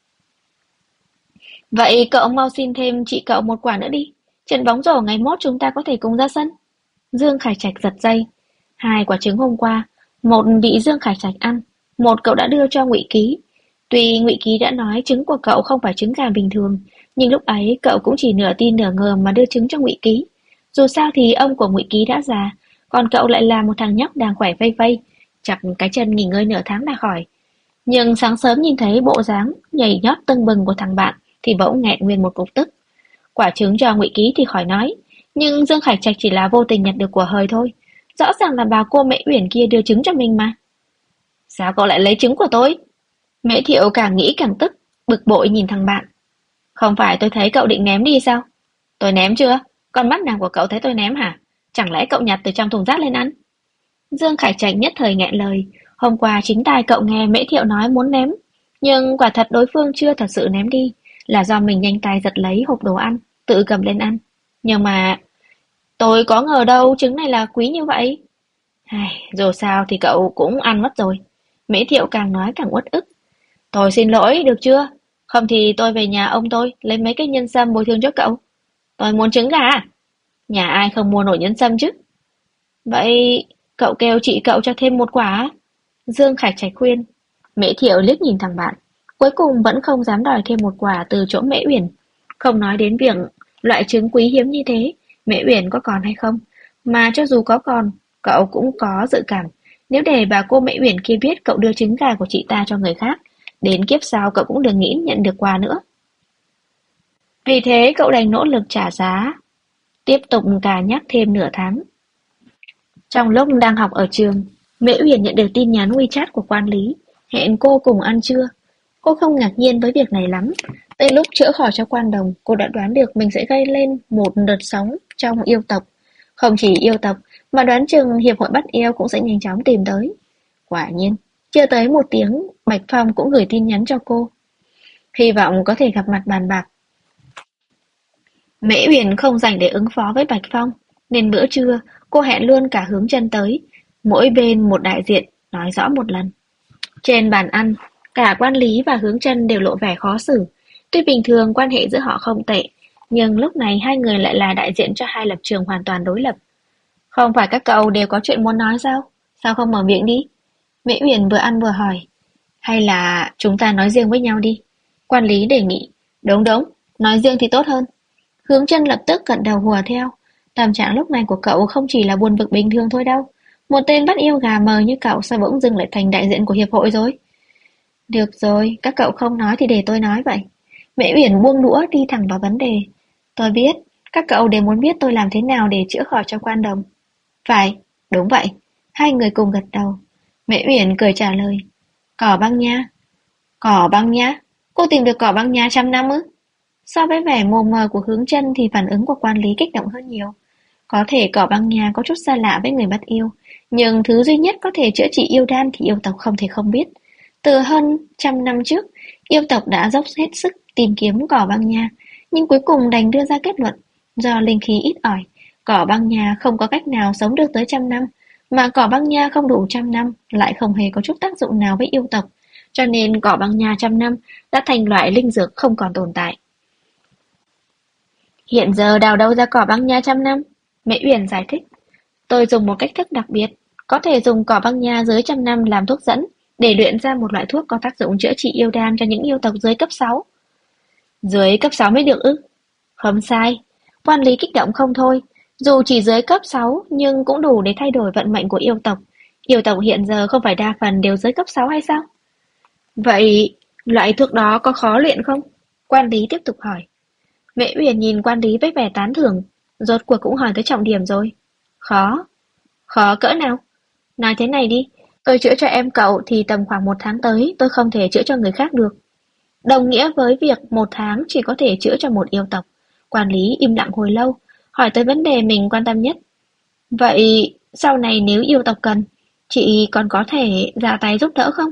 Vậy cậu mau xin thêm chị cậu một quả nữa đi. Trận bóng rổ ngày mốt chúng ta có thể cùng ra sân. Dương Khải Trạch giật dây. Hai quả trứng hôm qua, một bị Dương Khải Trạch ăn, một cậu đã đưa cho Ngụy Ký. Tuy Ngụy Ký đã nói trứng của cậu không phải trứng gà bình thường, nhưng lúc ấy cậu cũng chỉ nửa tin nửa ngờ mà đưa trứng cho Ngụy Ký. Dù sao thì ông của Ngụy Ký đã già, còn cậu lại là một thằng nhóc đang khỏe vây vây, chặt cái chân nghỉ ngơi nửa tháng là khỏi. Nhưng sáng sớm nhìn thấy bộ dáng nhảy nhót tưng bừng của thằng bạn thì bỗng nghẹn nguyên một cục tức. Quả trứng cho Ngụy Ký thì khỏi nói, nhưng Dương Khải Trạch chỉ là vô tình nhặt được của hời thôi. Rõ ràng là bà cô Mễ Uyển kia đưa trứng cho mình mà. Sao cậu lại lấy trứng của tôi? Mễ Thiệu càng nghĩ càng tức, bực bội nhìn thằng bạn. Không phải tôi thấy cậu định ném đi sao? Tôi ném chưa? Con mắt nào của cậu thấy tôi ném hả? Chẳng lẽ cậu nhặt từ trong thùng rác lên ăn? Dương Khải Trạch nhất thời nghẹn lời. Hôm qua chính tai cậu nghe Mễ Thiệu nói muốn ném, nhưng quả thật đối phương chưa thật sự ném đi, là do mình nhanh tay giật lấy hộp đồ ăn, tự cầm lên ăn. Nhưng mà tôi có ngờ đâu trứng này là quý như vậy. Dù sao thì cậu cũng ăn mất rồi. Mễ Thiệu càng nói càng uất ức. Tôi xin lỗi, được chưa? Không thì tôi về nhà ông tôi lấy mấy cái nhân sâm bồi thường cho cậu. Tôi muốn trứng gà. Nhà ai không mua nổi nhân sâm chứ? Vậy cậu kêu chị cậu cho thêm một quả. Dương Khải Trạch khuyên. Mễ Thiệu liếc nhìn thằng bạn, cuối cùng vẫn không dám đòi thêm một quả từ chỗ Mễ Uyển. Không nói đến việc loại trứng quý hiếm như thế, Mễ Uyển có còn hay không, mà cho dù có còn, cậu cũng có dự cảm. Nếu để bà cô Mễ Uyển kia biết cậu đưa trứng gà của chị ta cho người khác, đến kiếp sau cậu cũng đừng nghĩ nhận được quà nữa. Vì thế cậu đành nỗ lực trả giá, tiếp tục cà nhắc thêm nửa tháng. Trong lúc đang học ở trường, Mễ Uyển nhận được tin nhắn WeChat của quan lý, hẹn cô cùng ăn trưa. Cô không ngạc nhiên với việc này lắm. Tới lúc chữa khỏi cho quan đồng, cô đã đoán được mình sẽ gây lên một đợt sóng trong yêu tộc. Không chỉ yêu tộc, mà đoán chừng Hiệp hội Bắt Yêu cũng sẽ nhanh chóng tìm tới. Quả nhiên, chưa tới một tiếng, Bạch Phong cũng gửi tin nhắn cho cô. Hy vọng có thể gặp mặt bàn bạc. Mễ Uyển không rảnh để ứng phó với Bạch Phong, nên bữa trưa cô hẹn luôn cả Hướng Chân tới, mỗi bên một đại diện, nói rõ một lần. Trên bàn ăn, cả Quan Lý và Hướng Chân đều lộ vẻ khó xử. Tuy bình thường quan hệ giữa họ không tệ, nhưng lúc này hai người lại là đại diện cho hai lập trường hoàn toàn đối lập. Không phải các cậu đều có chuyện muốn nói sao? Sao không mở miệng đi? Mễ Uyển vừa ăn vừa hỏi. Hay là chúng ta nói riêng với nhau đi? Quan Lý đề nghị. Đúng đúng, nói riêng thì tốt hơn. Hướng Chân lập tức gật đầu hùa theo. Tâm trạng lúc này của cậu không chỉ là buồn bực bình thường thôi đâu. Một tên bắt yêu gà mờ như cậu sao bỗng dưng lại thành đại diện của hiệp hội rồi? Được rồi, các cậu không nói thì để tôi nói vậy. Mễ Uyển buông đũa đi thẳng vào vấn đề. Tôi biết, các cậu đều muốn biết tôi làm thế nào để chữa khỏi cho quan đồng. Phải, đúng vậy. Hai người cùng gật đầu. Mễ Uyển cười trả lời. Cỏ băng nha. Cỏ băng nha? Cô tìm được cỏ băng nha 100 năm ư? So với vẻ mù mờ của Hướng Chân thì phản ứng của quan lý kích động hơn nhiều. Có thể cỏ băng nha có chút xa lạ với người bắt yêu, nhưng thứ duy nhất có thể chữa trị yêu đan thì yêu tộc không thể không biết. Từ hơn 100 năm trước, yêu tộc đã dốc hết sức tìm kiếm cỏ băng nha, nhưng cuối cùng đành đưa ra kết luận, do linh khí ít ỏi, cỏ băng nha không có cách nào sống được tới 100 năm, mà cỏ băng nha không đủ 100 năm lại không hề có chút tác dụng nào với yêu tộc, cho nên cỏ băng nha 100 năm đã thành loại linh dược không còn tồn tại. Hiện giờ đào đâu ra cỏ băng nha 100 năm? Mễ Uyển giải thích. Tôi dùng một cách thức đặc biệt, có thể dùng cỏ băng nha dưới 100 năm làm thuốc dẫn, để luyện ra một loại thuốc có tác dụng chữa trị yêu đan cho những yêu tộc dưới cấp 6. Dưới cấp 6 mới được ư? Không sai. Quan lý kích động không thôi. Dù chỉ dưới cấp 6 nhưng cũng đủ để thay đổi vận mệnh của yêu tộc. Yêu tộc hiện giờ không phải đa phần đều dưới cấp 6 hay sao? Vậy loại thuốc đó có khó luyện không? Quan lý tiếp tục hỏi. Mễ Uyển nhìn quan lý với vẻ tán thưởng, rốt cuộc cũng hỏi tới trọng điểm rồi. Khó. Khó cỡ nào? Nói thế này đi, tôi chữa cho em cậu thì tầm khoảng 1 tháng tới tôi không thể chữa cho người khác được. Đồng nghĩa với việc 1 tháng chỉ có thể chữa cho một yêu tộc. Quản lý im lặng hồi lâu, hỏi tới vấn đề mình quan tâm nhất. Vậy sau này nếu yêu tộc cần, chị còn có thể ra tay giúp đỡ không?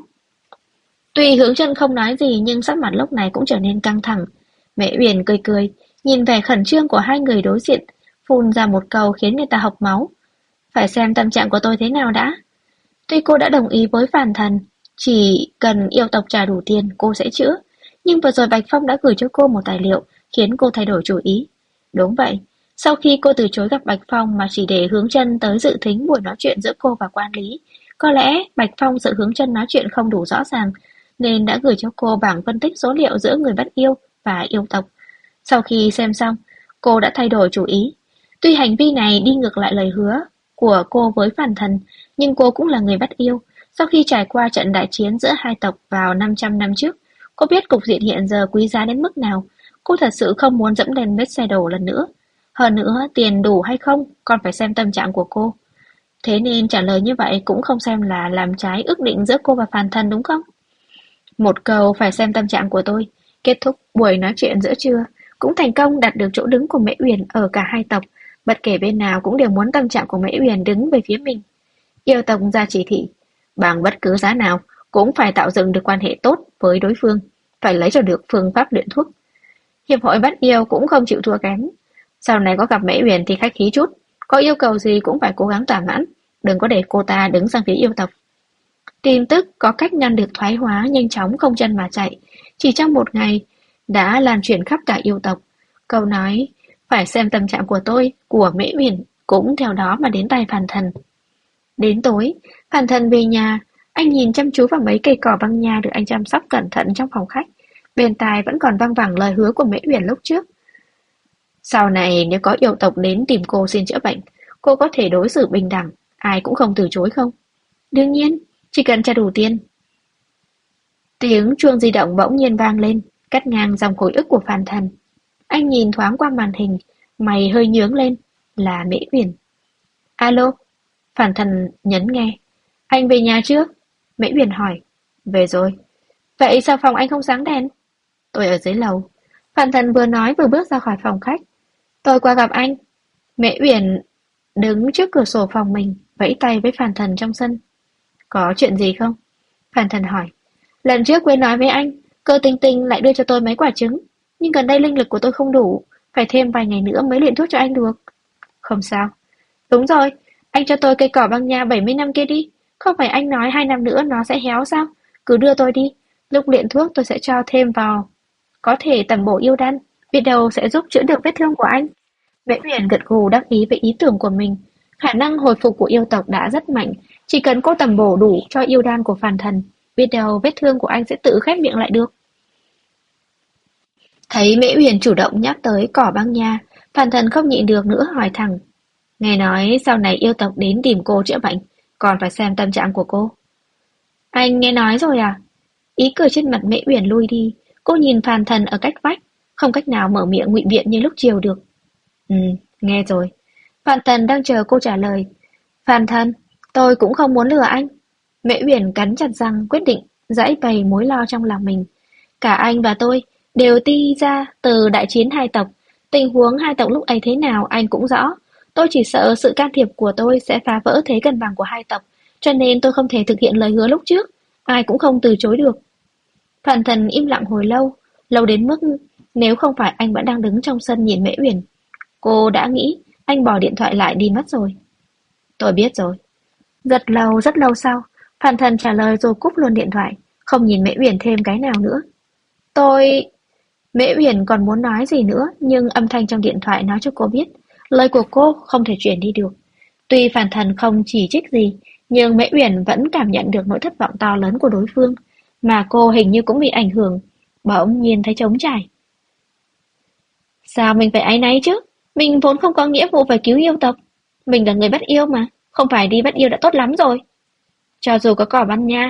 Tuy hướng chân không nói gì nhưng sắc mặt lúc này cũng trở nên căng thẳng. Mễ Uyển cười cười, nhìn vẻ khẩn trương của hai người đối diện, phun ra một câu khiến người ta hộc máu. Phải xem tâm trạng của tôi thế nào đã. Tuy cô đã đồng ý với phản thần, chỉ cần yêu tộc trả đủ tiền cô sẽ chữa. Nhưng vừa rồi Bạch Phong đã gửi cho cô một tài liệu khiến cô thay đổi chủ ý. Đúng vậy, sau khi cô từ chối gặp Bạch Phong mà chỉ để hướng chân tới dự thính buổi nói chuyện giữa cô và quan lý, có lẽ Bạch Phong sợ hướng chân nói chuyện không đủ rõ ràng, nên đã gửi cho cô bảng phân tích số liệu giữa người bắt yêu và yêu tộc. Sau khi xem xong, cô đã thay đổi chủ ý. Tuy hành vi này đi ngược lại lời hứa của cô với phản thần, nhưng cô cũng là người bắt yêu. Sau khi trải qua trận đại chiến giữa hai tộc vào 500 năm trước, cô biết cục diện hiện giờ quý giá đến mức nào. Cô thật sự không muốn dẫm lên vết xe đổ lần nữa. Hơn nữa, tiền đủ hay không còn phải xem tâm trạng của cô. Thế nên trả lời như vậy cũng không xem là làm trái ước định giữa cô và phản thần đúng không? Một câu phải xem tâm trạng của tôi. Kết thúc buổi nói chuyện giữa trưa, cũng thành công đạt được chỗ đứng của Mễ Uyển ở cả hai tộc. Bất kể bên nào cũng đều muốn tâm trạng của Mễ Uyển đứng về phía mình. Yêu tộc ra chỉ thị, bằng bất cứ giá nào cũng phải tạo dựng được quan hệ tốt với đối phương, phải lấy cho được phương pháp luyện thuốc. Hiệp hội bắt yêu cũng không chịu thua kém. Sau này có gặp Mễ Uyển thì khách khí chút, có yêu cầu gì cũng phải cố gắng thỏa mãn, đừng có để cô ta đứng sang phía yêu tộc. Tin tức có cách ngăn được thoái hóa nhanh chóng không chân mà chạy, chỉ trong một ngày đã lan truyền khắp cả yêu tộc. Câu nói phải xem tâm trạng của tôi, của Mễ Uyển cũng theo đó mà đến tai phản thần. Đến tối, phản thần về nhà, anh nhìn chăm chú vào mấy cây cỏ băng nha được anh chăm sóc cẩn thận trong phòng khách. Bên tai vẫn còn văng vẳng lời hứa của Mễ Uyển lúc trước. Sau này nếu có yêu tộc đến tìm cô xin chữa bệnh, cô có thể đối xử bình đẳng, ai cũng không từ chối không? Đương nhiên, chỉ cần trả đủ tiền. Tiếng chuông di động bỗng nhiên vang lên, cắt ngang dòng hồi ức của phản thần. Anh nhìn thoáng qua màn hình, mày hơi nhướng lên, là Mễ Uyển. Alo, phản thần nhấn nghe. Anh về nhà chưa? Mễ Uyển hỏi. Về rồi. Vậy sao phòng anh không sáng đèn? Tôi ở dưới lầu. Phản thần vừa nói vừa bước ra khỏi phòng khách. Tôi qua gặp anh. Mễ Uyển đứng trước cửa sổ phòng mình, vẫy tay với phản thần trong sân. Có chuyện gì không? Phản thần hỏi. Lần trước quên nói với anh, cơ tinh tinh lại đưa cho tôi mấy quả trứng. Nhưng gần đây linh lực của tôi không đủ, phải thêm vài ngày nữa mới luyện thuốc cho anh được. Không sao. Đúng rồi, anh cho tôi cây cỏ băng nha 70 năm kia đi. Không phải anh nói 2 năm nữa nó sẽ héo sao? Cứ đưa tôi đi. Lúc luyện thuốc tôi sẽ cho thêm vào. Có thể tẩm bổ yêu đan, biết đâu sẽ giúp chữa được vết thương của anh. Mễ Uyển gật gù đắc ý với ý tưởng của mình. Khả năng hồi phục của yêu tộc đã rất mạnh. Chỉ cần cô tẩm bổ đủ cho yêu đan của phản thần, biết đâu vết thương của anh sẽ tự khép miệng lại được. Thấy Mễ Uyển chủ động nhắc tới cỏ băng nha, phản thần không nhịn được nữa hỏi thẳng. Nghe nói sau này yêu tộc đến tìm cô chữa bệnh, còn phải xem tâm trạng của cô. Anh nghe nói rồi à? Ý cười trên mặt Mễ Uyển lui đi, cô nhìn phản thần ở cách vách, không cách nào mở miệng ngụy biện như lúc chiều được. Nghe rồi. Phản thần đang chờ cô trả lời. Phản thần, tôi cũng không muốn lừa anh. Mễ Uyển cắn chặt răng quyết định giãi bày mối lo trong lòng mình. Cả anh và tôi đều đi ra từ đại chiến hai tộc. Tình huống hai tộc lúc ấy thế nào anh cũng rõ. Tôi chỉ sợ sự can thiệp của tôi sẽ phá vỡ thế cân bằng của hai tộc, cho nên tôi không thể thực hiện lời hứa lúc trước. Ai cũng không từ chối được. Phản thần im lặng hồi lâu, lâu đến mức nếu không phải anh vẫn đang đứng trong sân nhìn Mễ Uyển, cô đã nghĩ anh bỏ điện thoại lại đi mất rồi. Tôi biết rồi. Rất lâu sau, phản thần trả lời rồi cúp luôn điện thoại, không nhìn Mễ Uyển thêm cái nào nữa. Tôi... Mễ Uyển còn muốn nói gì nữa, nhưng âm thanh trong điện thoại nói cho cô biết, lời của cô không thể truyền đi được. Tuy phản thần không chỉ trích gì, nhưng Mễ Uyển vẫn cảm nhận được nỗi thất vọng to lớn của đối phương, mà cô hình như cũng bị ảnh hưởng, bỗng nhiên thấy trống trải. Sao mình phải áy náy chứ? Mình vốn không có nghĩa vụ phải cứu yêu tộc. Mình là người bắt yêu mà, không phải đi bắt yêu đã tốt lắm rồi. Cho dù có cỏ băng nha.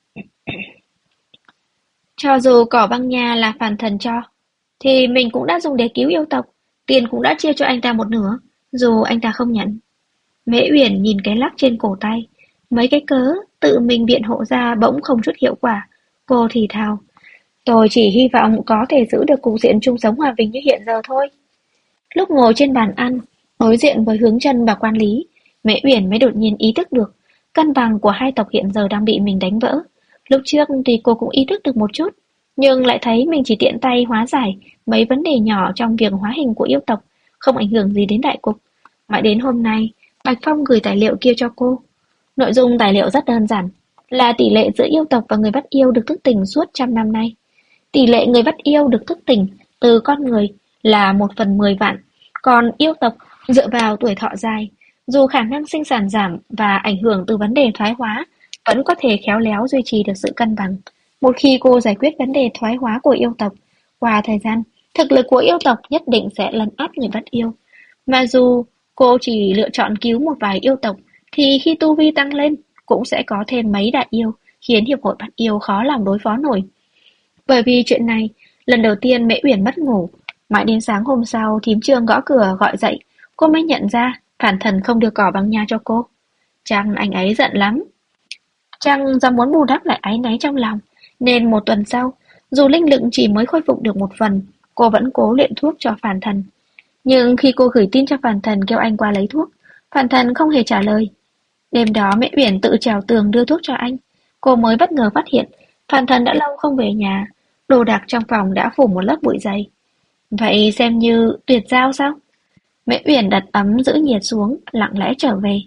Cho dù cỏ băng nha là phản thần cho, thì mình cũng đã dùng để cứu yêu tộc, tiền cũng đã chia cho anh ta một nửa, dù anh ta không nhận. Mễ Uyển nhìn cái lắc trên cổ tay, mấy cái cớ tự mình biện hộ ra bỗng không chút hiệu quả. Cô thì thào, tôi chỉ hy vọng có thể giữ được cục diện chung sống hòa bình như hiện giờ thôi. Lúc ngồi trên bàn ăn, đối diện với Hướng Chân và Quan Lý, Mễ Uyển mới đột nhiên ý thức được cân bằng của hai tộc hiện giờ đang bị mình đánh vỡ. Lúc trước thì cô cũng ý thức được một chút, nhưng lại thấy mình chỉ tiện tay hóa giải mấy vấn đề nhỏ trong việc hóa hình của yêu tộc, không ảnh hưởng gì đến đại cục. Mãi đến hôm nay, Bạch Phong gửi tài liệu kia cho cô. Nội dung tài liệu rất đơn giản, là tỷ lệ giữa yêu tộc và người bắt yêu được thức tỉnh suốt trăm năm nay. Tỷ lệ người bắt yêu được thức tỉnh từ con người là 1/10 vạn, còn yêu tộc dựa vào tuổi thọ dài, dù khả năng sinh sản giảm và ảnh hưởng từ vấn đề thoái hóa, vẫn có thể khéo léo duy trì được sự cân bằng. Một khi cô giải quyết vấn đề thoái hóa của yêu tộc, qua thời gian, thực lực của yêu tộc nhất định sẽ lấn át người bắt yêu. Mà dù cô chỉ lựa chọn cứu một vài yêu tộc, thì khi tu vi tăng lên, cũng sẽ có thêm mấy đại yêu, khiến hiệp hội bắt yêu khó lòng đối phó nổi. Bởi vì chuyện này, lần đầu tiên Mễ Uyển mất ngủ, mãi đến sáng hôm sau thím Trương gõ cửa gọi dậy, cô mới nhận ra Phản Thần không đưa cỏ băng nha cho cô. Chắc anh ấy giận lắm. Chăng do muốn bù đắp lại áy náy trong lòng, nên một tuần sau, dù linh lực chỉ mới khôi phục được một phần, cô vẫn cố luyện thuốc cho Phản Thần. Nhưng khi cô gửi tin cho Phản Thần kêu anh qua lấy thuốc, Phản Thần không hề trả lời. Đêm đó Mễ Uyển tự trèo tường đưa thuốc cho anh, cô mới bất ngờ phát hiện Phản Thần đã lâu không về nhà, đồ đạc trong phòng đã phủ một lớp bụi dày. Vậy xem như tuyệt giao sao? Mễ Uyển đặt ấm giữ nhiệt xuống, lặng lẽ trở về.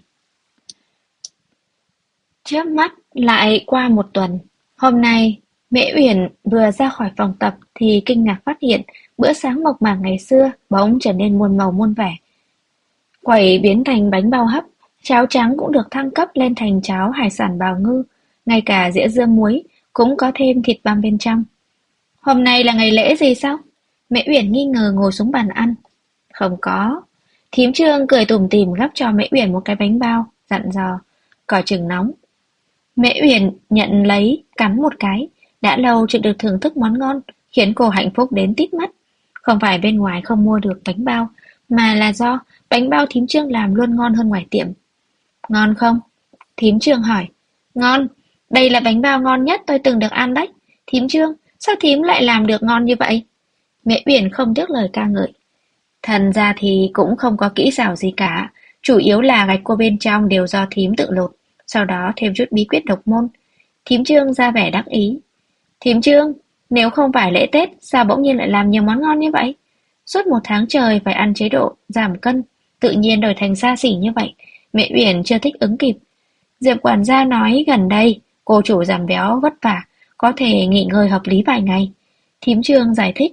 Chớp mắt lại qua một tuần. Hôm nay, Mễ Uyển vừa ra khỏi phòng tập thì kinh ngạc phát hiện bữa sáng mộc mạc ngày xưa bỗng trở nên muôn màu muôn vẻ. Quẩy biến thành bánh bao hấp, cháo trắng cũng được thăng cấp lên thành cháo hải sản bào ngư, ngay cả dĩa dưa muối cũng có thêm thịt băm bên trong. Hôm nay là ngày lễ gì sao? Mễ Uyển nghi ngờ ngồi xuống bàn ăn. Không có. Thím Trương cười tủm tỉm gắp cho Mễ Uyển một cái bánh bao, dặn dò, cỏ chừng nóng. Mễ Uyển nhận lấy, cắn một cái, đã lâu chưa được thưởng thức món ngon, khiến cô hạnh phúc đến tít mắt. Không phải bên ngoài không mua được bánh bao, mà là do bánh bao thím Trương làm luôn ngon hơn ngoài tiệm. Ngon không? Thím Trương hỏi. Ngon, đây là bánh bao ngon nhất tôi từng được ăn đấy. Thím Trương, sao thím lại làm được ngon như vậy? Mễ Uyển không tiếc lời ca ngợi. Thật ra thì cũng không có kỹ xảo gì cả, chủ yếu là gạch cua bên trong đều do thím tự lột, sau đó thêm chút bí quyết độc môn. Thím Trương ra vẻ đắc ý. Thím Trương, nếu không phải lễ Tết, sao bỗng nhiên lại làm nhiều món ngon như vậy? Suốt một tháng trời phải ăn chế độ giảm cân, tự nhiên đổi thành xa xỉ như vậy. Mẹ Uyển chưa thích ứng kịp. Diệp quản gia nói gần đây, cô chủ giảm béo vất vả, có thể nghỉ ngơi hợp lý vài ngày. Thím Trương giải thích.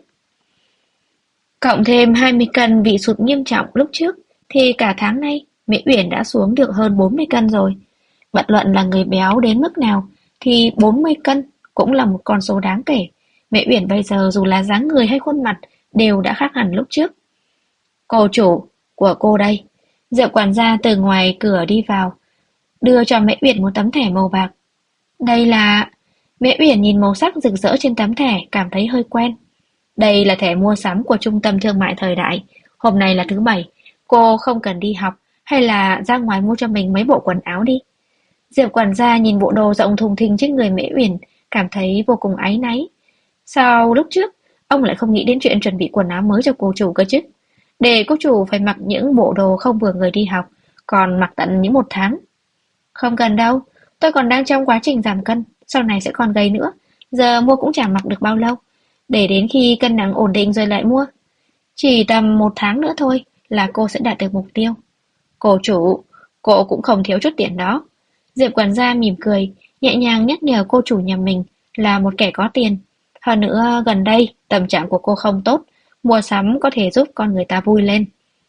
Cộng thêm 20 cân bị sụt nghiêm trọng lúc trước, thì cả tháng nay, Mễ Uyển đã xuống được hơn 40 cân rồi. Bất luận là người béo đến mức nào, thì 40 cân cũng là một con số đáng kể. Mễ Uyển bây giờ dù là dáng người hay khuôn mặt, đều đã khác hẳn lúc trước. Cô chủ của cô đây. Diệp quản gia từ ngoài cửa đi vào, đưa cho Mễ Uyển một tấm thẻ màu bạc. Đây là... Mễ Uyển nhìn màu sắc rực rỡ trên tấm thẻ, cảm thấy hơi quen. Đây là thẻ mua sắm của trung tâm thương mại thời đại. Hôm nay là thứ Bảy, cô không cần đi học hay là ra ngoài mua cho mình mấy bộ quần áo đi. Diệp quản gia nhìn bộ đồ rộng thùng thình trên người Mễ Uyển, cảm thấy vô cùng áy náy. Sao lúc trước ông lại không nghĩ đến chuyện chuẩn bị quần áo mới cho cô chủ cơ chứ? Để cô chủ phải mặc những bộ đồ không vừa người đi học, còn mặc tận những một tháng. Không cần đâu, tôi còn đang trong quá trình giảm cân, sau này sẽ còn gầy nữa. Giờ mua cũng chẳng mặc được bao lâu. Để đến khi cân nặng ổn định rồi lại mua. Chỉ tầm một tháng nữa thôi là cô sẽ đạt được mục tiêu. Cô chủ, cô cũng không thiếu chút tiền đó. Diệp quản gia mỉm cười, nhẹ nhàng nhắc nhở cô chủ nhà mình là một kẻ có tiền. Hơn nữa gần đây tâm trạng của cô không tốt, mua sắm có thể giúp con người ta vui lên.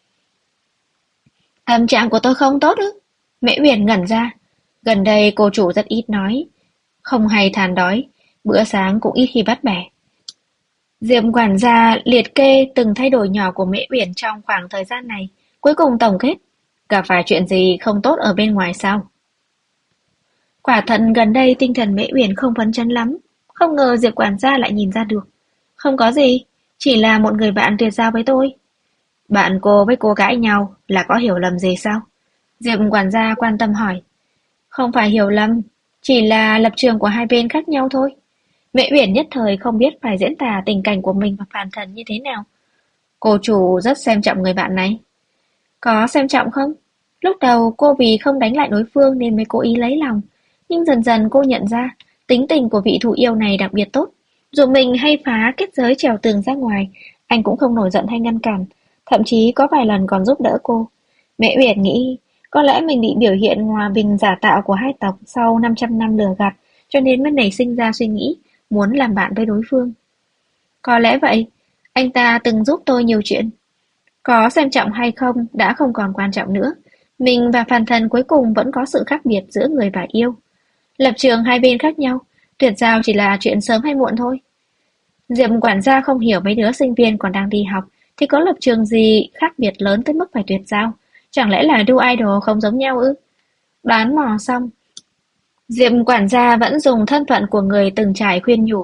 Tâm trạng của tôi không tốt ư? Mễ Uyển ngẩn ra. Gần đây cô chủ rất ít nói, không hay than đói, bữa sáng cũng ít khi bắt bẻ. Diệp quản gia liệt kê từng thay đổi nhỏ của Mễ Uyển trong khoảng thời gian này, cuối cùng tổng kết, gặp phải chuyện gì không tốt ở bên ngoài sao? Quả thật gần đây tinh thần Mễ Uyển không phấn chấn lắm, không ngờ Diệp quản gia lại nhìn ra được. Không có gì, chỉ là một người bạn tuyệt giao với tôi. Bạn cô với cô cãi nhau là có hiểu lầm gì sao? Diệp quản gia quan tâm hỏi. Không phải hiểu lầm, chỉ là lập trường của hai bên khác nhau thôi. Mễ Uyển nhất thời không biết phải diễn tả tình cảnh của mình và Phàn Thần như thế nào. Cô chủ rất xem trọng người bạn này. Có xem trọng không? Lúc đầu cô vì không đánh lại đối phương nên mới cố ý lấy lòng. Nhưng dần dần cô nhận ra tính tình của vị thủ yêu này đặc biệt tốt. Dù mình hay phá kết giới trèo tường ra ngoài, anh cũng không nổi giận hay ngăn cản. Thậm chí có vài lần còn giúp đỡ cô. Mẹ Uyển nghĩ có lẽ mình bị biểu hiện hòa bình giả tạo của hai tộc sau 500 năm lừa gạt, cho nên mới nảy sinh ra suy nghĩ muốn làm bạn với đối phương. Có lẽ vậy, anh ta từng giúp tôi nhiều chuyện. Có xem trọng hay không đã không còn quan trọng nữa. Mình và phàm thần cuối cùng vẫn có sự khác biệt giữa người và yêu. Lập trường hai bên khác nhau, tuyệt giao chỉ là chuyện sớm hay muộn thôi. Diệp quản gia không hiểu mấy đứa sinh viên còn đang đi học thì có lập trường gì khác biệt lớn tới mức phải tuyệt giao. Chẳng lẽ là đu idol không giống nhau ư? Đoán mò xong, Diệp quản gia vẫn dùng thân phận của người từng trải khuyên nhủ.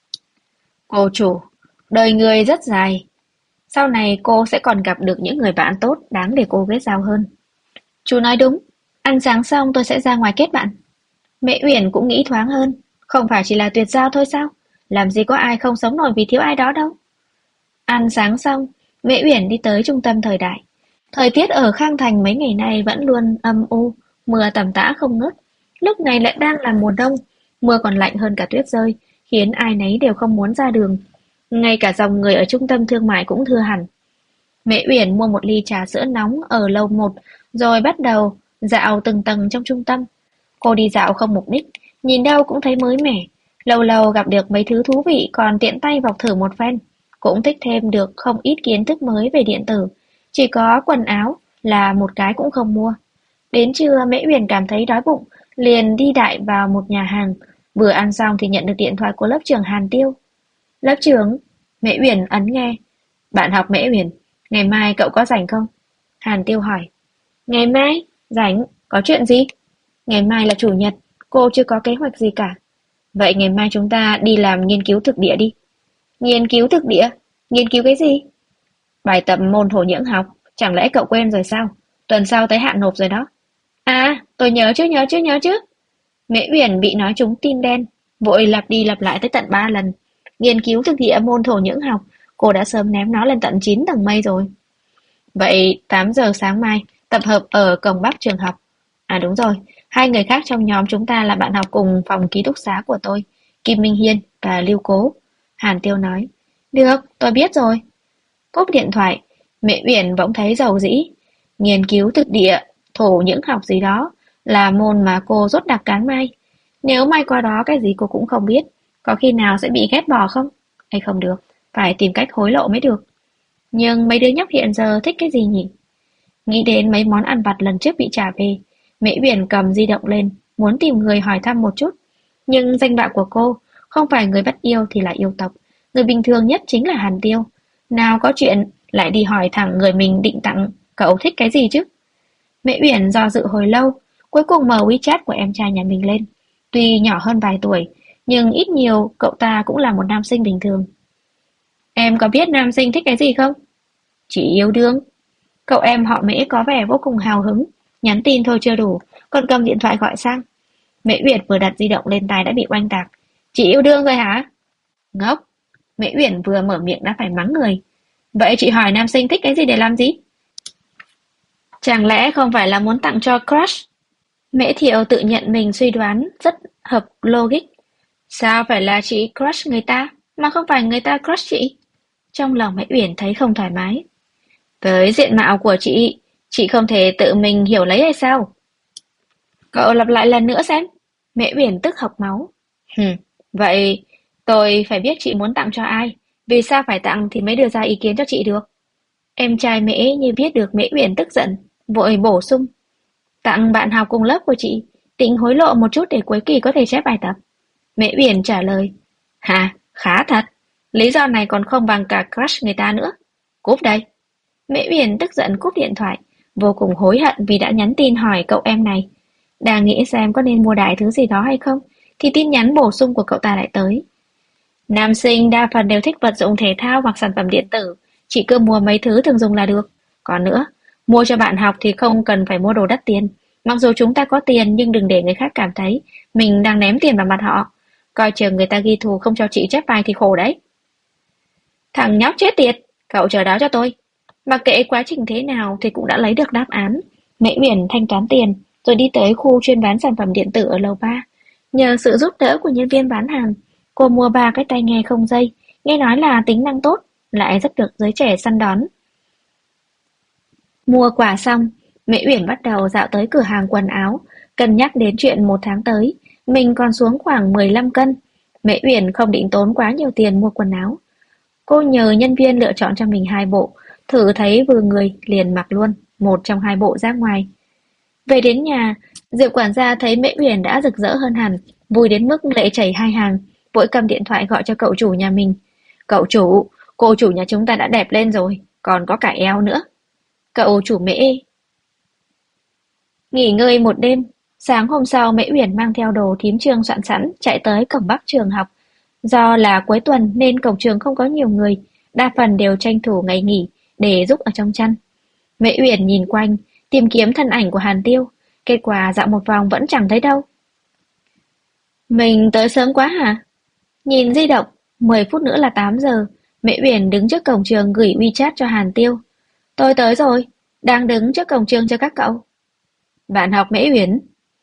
Cô chủ, đời người rất dài. Sau này cô sẽ còn gặp được những người bạn tốt đáng để cô kết giao hơn. Chú nói đúng, ăn sáng xong tôi sẽ ra ngoài kết bạn. Mẹ Uyển cũng nghĩ thoáng hơn, không phải chỉ là tuyệt giao thôi sao? Làm gì có ai không sống nổi vì thiếu ai đó đâu. Ăn sáng xong, Mẹ Uyển đi tới trung tâm thời đại. Thời tiết ở Khang Thành mấy ngày nay vẫn luôn âm u, mưa tầm tã không ngớt. Lúc này lại đang là mùa đông, mưa còn lạnh hơn cả tuyết rơi, khiến ai nấy đều không muốn ra đường. Ngay cả dòng người ở trung tâm thương mại cũng thưa hẳn. Mẹ Uyển mua một ly trà sữa nóng ở lầu một, rồi bắt đầu dạo từng tầng trong trung tâm. Cô đi dạo không mục đích, nhìn đâu cũng thấy mới mẻ. Lâu lâu gặp được mấy thứ thú vị còn tiện tay vọc thử một phen. Cũng thích thêm được không ít kiến thức mới về điện tử. Chỉ có quần áo là một cái cũng không mua. Đến trưa Mễ Uyển cảm thấy đói bụng, liền đi đại vào một nhà hàng. Vừa ăn xong thì nhận được điện thoại của lớp trưởng Hàn Tiêu. Lớp trưởng, Mễ Uyển ấn nghe. Bạn học Mễ Uyển, ngày mai cậu có rảnh không? Hàn Tiêu hỏi. Ngày mai? Rảnh, có chuyện gì? Ngày mai là chủ nhật, cô chưa có kế hoạch gì cả. Vậy ngày mai chúng ta đi làm nghiên cứu thực địa đi. Nghiên cứu thực địa? Nghiên cứu cái gì? Bài tập môn thổ nhưỡng học, chẳng lẽ cậu quên rồi sao? Tuần sau tới hạn nộp rồi đó. À, tôi nhớ chứ. Mễ Uyển bị nói trúng tim đen, vội lặp đi lặp lại tới tận 3 lần. Nghiên cứu thực địa môn thổ nhưỡng học, cô đã sớm ném nó lên tận 9 tầng mây rồi. Vậy 8 giờ sáng mai, tập hợp ở cổng Bắc trường học. À đúng rồi, hai người khác trong nhóm chúng ta là bạn học cùng phòng ký túc xá của tôi, Kim Minh Hiên và Lưu Cố. Hàn Tiêu nói. Được, tôi biết rồi. Cúp điện thoại, Mẹ Uyển bỗng thấy dầu dĩ. Nghiên cứu thực địa, thổ những học gì đó, là môn mà cô rốt đặc cán mai. Nếu mai qua đó cái gì cô cũng không biết, có khi nào sẽ bị ghét bỏ không? Hay không được, phải tìm cách hối lộ mới được. Nhưng mấy đứa nhóc hiện giờ thích cái gì nhỉ? Nghĩ đến mấy món ăn vặt lần trước bị trả về, Mễ Uyển cầm di động lên, muốn tìm người hỏi thăm một chút. Nhưng danh bạ của cô, không phải người bắt yêu thì là yêu tộc. Người bình thường nhất chính là Hàn Tiêu. Nào có chuyện lại đi hỏi thẳng người mình định tặng, cậu thích cái gì chứ? Mễ Uyển do dự hồi lâu, cuối cùng mở WeChat của em trai nhà mình lên. Tuy nhỏ hơn vài tuổi, nhưng ít nhiều cậu ta cũng là một nam sinh bình thường. Em có biết nam sinh thích cái gì không? Chỉ yêu đương. Cậu em họ Mễ có vẻ vô cùng hào hứng, nhắn tin thôi chưa đủ, còn cầm điện thoại gọi sang. Mễ Uyển vừa đặt di động lên tai đã bị oanh tạc. Chị yêu đương rồi hả? Ngốc. Mễ Uyển vừa mở miệng đã phải mắng người. Vậy chị hỏi nam sinh thích cái gì để làm gì? Chẳng lẽ không phải là muốn tặng cho crush? Mễ Thiệu tự nhận mình suy đoán rất hợp logic. Sao phải là chị crush người ta, mà không phải người ta crush chị? Trong lòng Mễ Uyển thấy không thoải mái. Với diện mạo của chị không thể tự mình hiểu lấy hay sao? Cậu lặp lại lần nữa xem. Mễ Uyển tức học máu. Vậy tôi phải biết chị muốn tặng cho ai. Vì sao phải tặng thì mới đưa ra ý kiến cho chị được. Em trai Mễ như biết được Mễ Uyển tức giận, vội bổ sung. Tặng bạn học cùng lớp của chị, định hối lộ một chút để cuối kỳ có thể chép bài tập. Mễ Uyển trả lời. Hà, khá thật. Lý do này còn không bằng cả crush người ta nữa. Cúp đây. Mễ Uyển tức giận cúp điện thoại, vô cùng hối hận vì đã nhắn tin hỏi cậu em này. Đang nghĩ xem có nên mua đại thứ gì đó hay không, thì tin nhắn bổ sung của cậu ta lại tới. Nam sinh đa phần đều thích vật dụng thể thao hoặc sản phẩm điện tử, chỉ cứ mua mấy thứ thường dùng là được. Còn nữa, mua cho bạn học thì không cần phải mua đồ đắt tiền. Mặc dù chúng ta có tiền nhưng đừng để người khác cảm thấy mình đang ném tiền vào mặt họ. Coi chừng người ta ghi thù không cho chị chép bài thì khổ đấy. Thằng nhóc chết tiệt, Cậu chờ đó cho tôi. Mặc kệ quá trình thế nào thì cũng đã lấy được đáp án. Mễ Uyển thanh toán tiền, rồi đi tới khu chuyên bán sản phẩm điện tử ở lầu 3. Nhờ sự giúp đỡ của nhân viên bán hàng, cô mua 3 cái tai nghe không dây, nghe nói là tính năng tốt, lại rất được giới trẻ săn đón. Mua quà xong, Mễ Uyển bắt đầu dạo tới cửa hàng quần áo, cân nhắc đến chuyện 1 tháng tới, mình còn xuống khoảng 15 cân. Mễ Uyển không định tốn quá nhiều tiền mua quần áo. Cô nhờ nhân viên lựa chọn cho mình 2 bộ, thử thấy vừa người liền mặc luôn, một trong 2 bộ ra ngoài. Về đến nhà, Diệu quản gia thấy Mễ Uyển đã rực rỡ hơn hẳn, vui đến mức lệ chảy 2 hàng, vội cầm điện thoại gọi cho cậu chủ nhà mình. Cậu chủ, cô chủ nhà chúng ta đã đẹp lên rồi, còn có cả eo nữa. Cậu chủ Mễ. Nghỉ ngơi một đêm, sáng hôm sau Mễ Uyển mang theo đồ thím Trương soạn sẵn chạy tới cổng Bắc trường học. Do là cuối tuần nên cổng trường không có nhiều người, đa phần đều tranh thủ ngày nghỉ để giúp ở trong chăn. Mễ Uyển nhìn quanh, tìm kiếm thân ảnh của Hàn Tiêu, kết quả dạo một vòng vẫn chẳng thấy đâu. Mình tới sớm quá hả? Nhìn di động, 10 phút nữa là 8 giờ, Mễ Uyển đứng trước cổng trường gửi WeChat cho Hàn Tiêu. Tôi tới rồi, đang đứng trước cổng trường cho các cậu. Bạn học Mễ Uyển.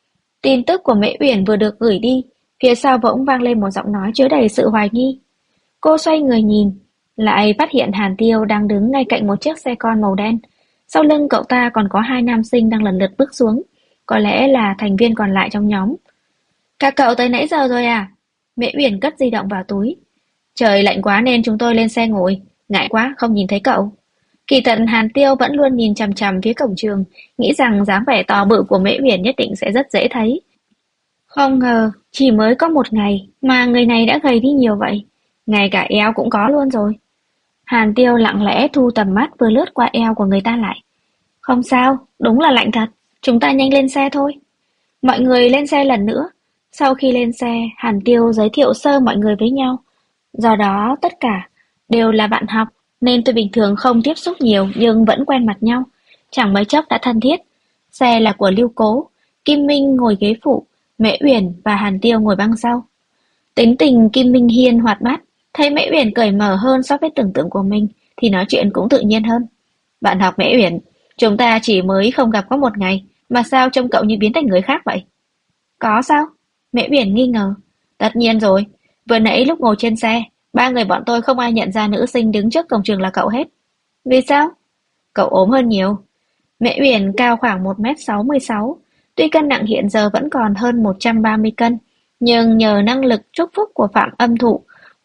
Tin tức của Mễ Uyển vừa được gửi đi, phía sau bỗng vang lên một giọng nói chứa đầy sự hoài nghi. Cô xoay người nhìn, lại phát hiện Hàn Tiêu đang đứng ngay cạnh một chiếc xe con màu đen. Sau lưng cậu ta còn có 2 nam sinh đang lần lượt bước xuống, có lẽ là thành viên còn lại trong nhóm. Các cậu tới nãy giờ rồi à? Mễ Uyển cất di động vào túi. Trời lạnh quá nên chúng tôi lên xe ngồi, ngại quá không nhìn thấy cậu. Kỳ thật Hàn Tiêu vẫn luôn nhìn chằm chằm phía cổng trường, nghĩ rằng dáng vẻ to bự của Mễ Uyển nhất định sẽ rất dễ thấy. Không ngờ, chỉ mới có 1 ngày mà người này đã gầy đi nhiều vậy. Ngay cả eo cũng có luôn rồi. Hàn Tiêu lặng lẽ thu tầm mắt vừa lướt qua eo của người ta lại. Không sao, đúng là lạnh thật. Chúng ta nhanh lên xe thôi. Mọi người lên xe lần nữa. Sau khi lên xe, Hàn Tiêu giới thiệu sơ mọi người với nhau. Do đó tất cả đều là bạn học, nên tôi bình thường không tiếp xúc nhiều nhưng vẫn quen mặt nhau. Chẳng mấy chốc đã thân thiết. Xe là của Lưu Cố, Kim Minh ngồi ghế phụ, Mễ Uyển và Hàn Tiêu ngồi băng sau. Tính tình Kim Minh hiền hoạt bát, thấy Mễ Uyển cởi mở hơn so với tưởng tượng của mình thì nói chuyện cũng tự nhiên hơn. Bạn học Mễ Uyển, chúng ta chỉ mới không gặp có 1 ngày, mà sao trông cậu như biến thành người khác vậy? Có sao? Mễ Uyển nghi ngờ. Tất nhiên rồi, vừa nãy lúc ngồi trên xe, 3 người bọn tôi không ai nhận ra nữ sinh đứng trước cổng trường là cậu hết. Vì sao? Cậu ốm hơn nhiều. Mễ Uyển cao khoảng 1m66, tuy cân nặng hiện giờ vẫn còn hơn 130 cân, nhưng nhờ năng lực chúc phúc của Phạm Âm Thụ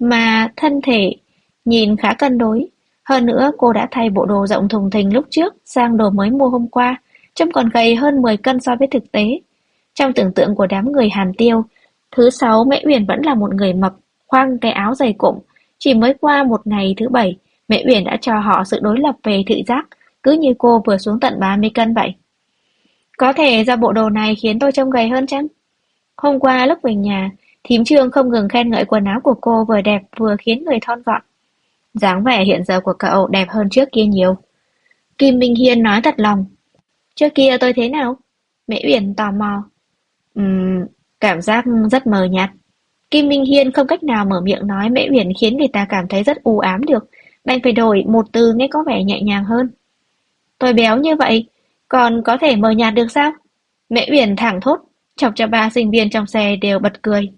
mà thân thể nhìn khá cân đối. Hơn nữa cô đã thay bộ đồ rộng thùng thình lúc trước sang đồ mới mua hôm qua, trông còn gầy hơn 10 cân so với thực tế. Trong tưởng tượng của đám người Hàn Tiêu, thứ 6 Mễ Uyển vẫn là một người mập, khoác cái áo dày cụm. Chỉ mới qua 1 ngày thứ 7, Mễ Uyển đã cho họ sự đối lập về thị giác, cứ như cô vừa xuống tận 30 cân vậy. Có thể do bộ đồ này khiến tôi trông gầy hơn chăng? Hôm qua lúc về nhà, thím Trương không ngừng khen ngợi quần áo của cô vừa đẹp vừa khiến người thon gọn. Dáng vẻ hiện giờ của cậu đẹp hơn trước kia nhiều. Kim Minh Hiên nói thật lòng. Trước kia tôi thế nào? Mễ Uyển tò mò. Cảm giác rất mờ nhạt. Kim Minh Hiên không cách nào mở miệng nói Mễ Uyển khiến người ta cảm thấy rất u ám được, đành phải đổi một từ nghe có vẻ nhẹ nhàng hơn. Tôi béo như vậy, còn có thể mờ nhạt được sao? Mễ Uyển thẳng thốt, chọc cho 3 sinh viên trong xe đều bật cười.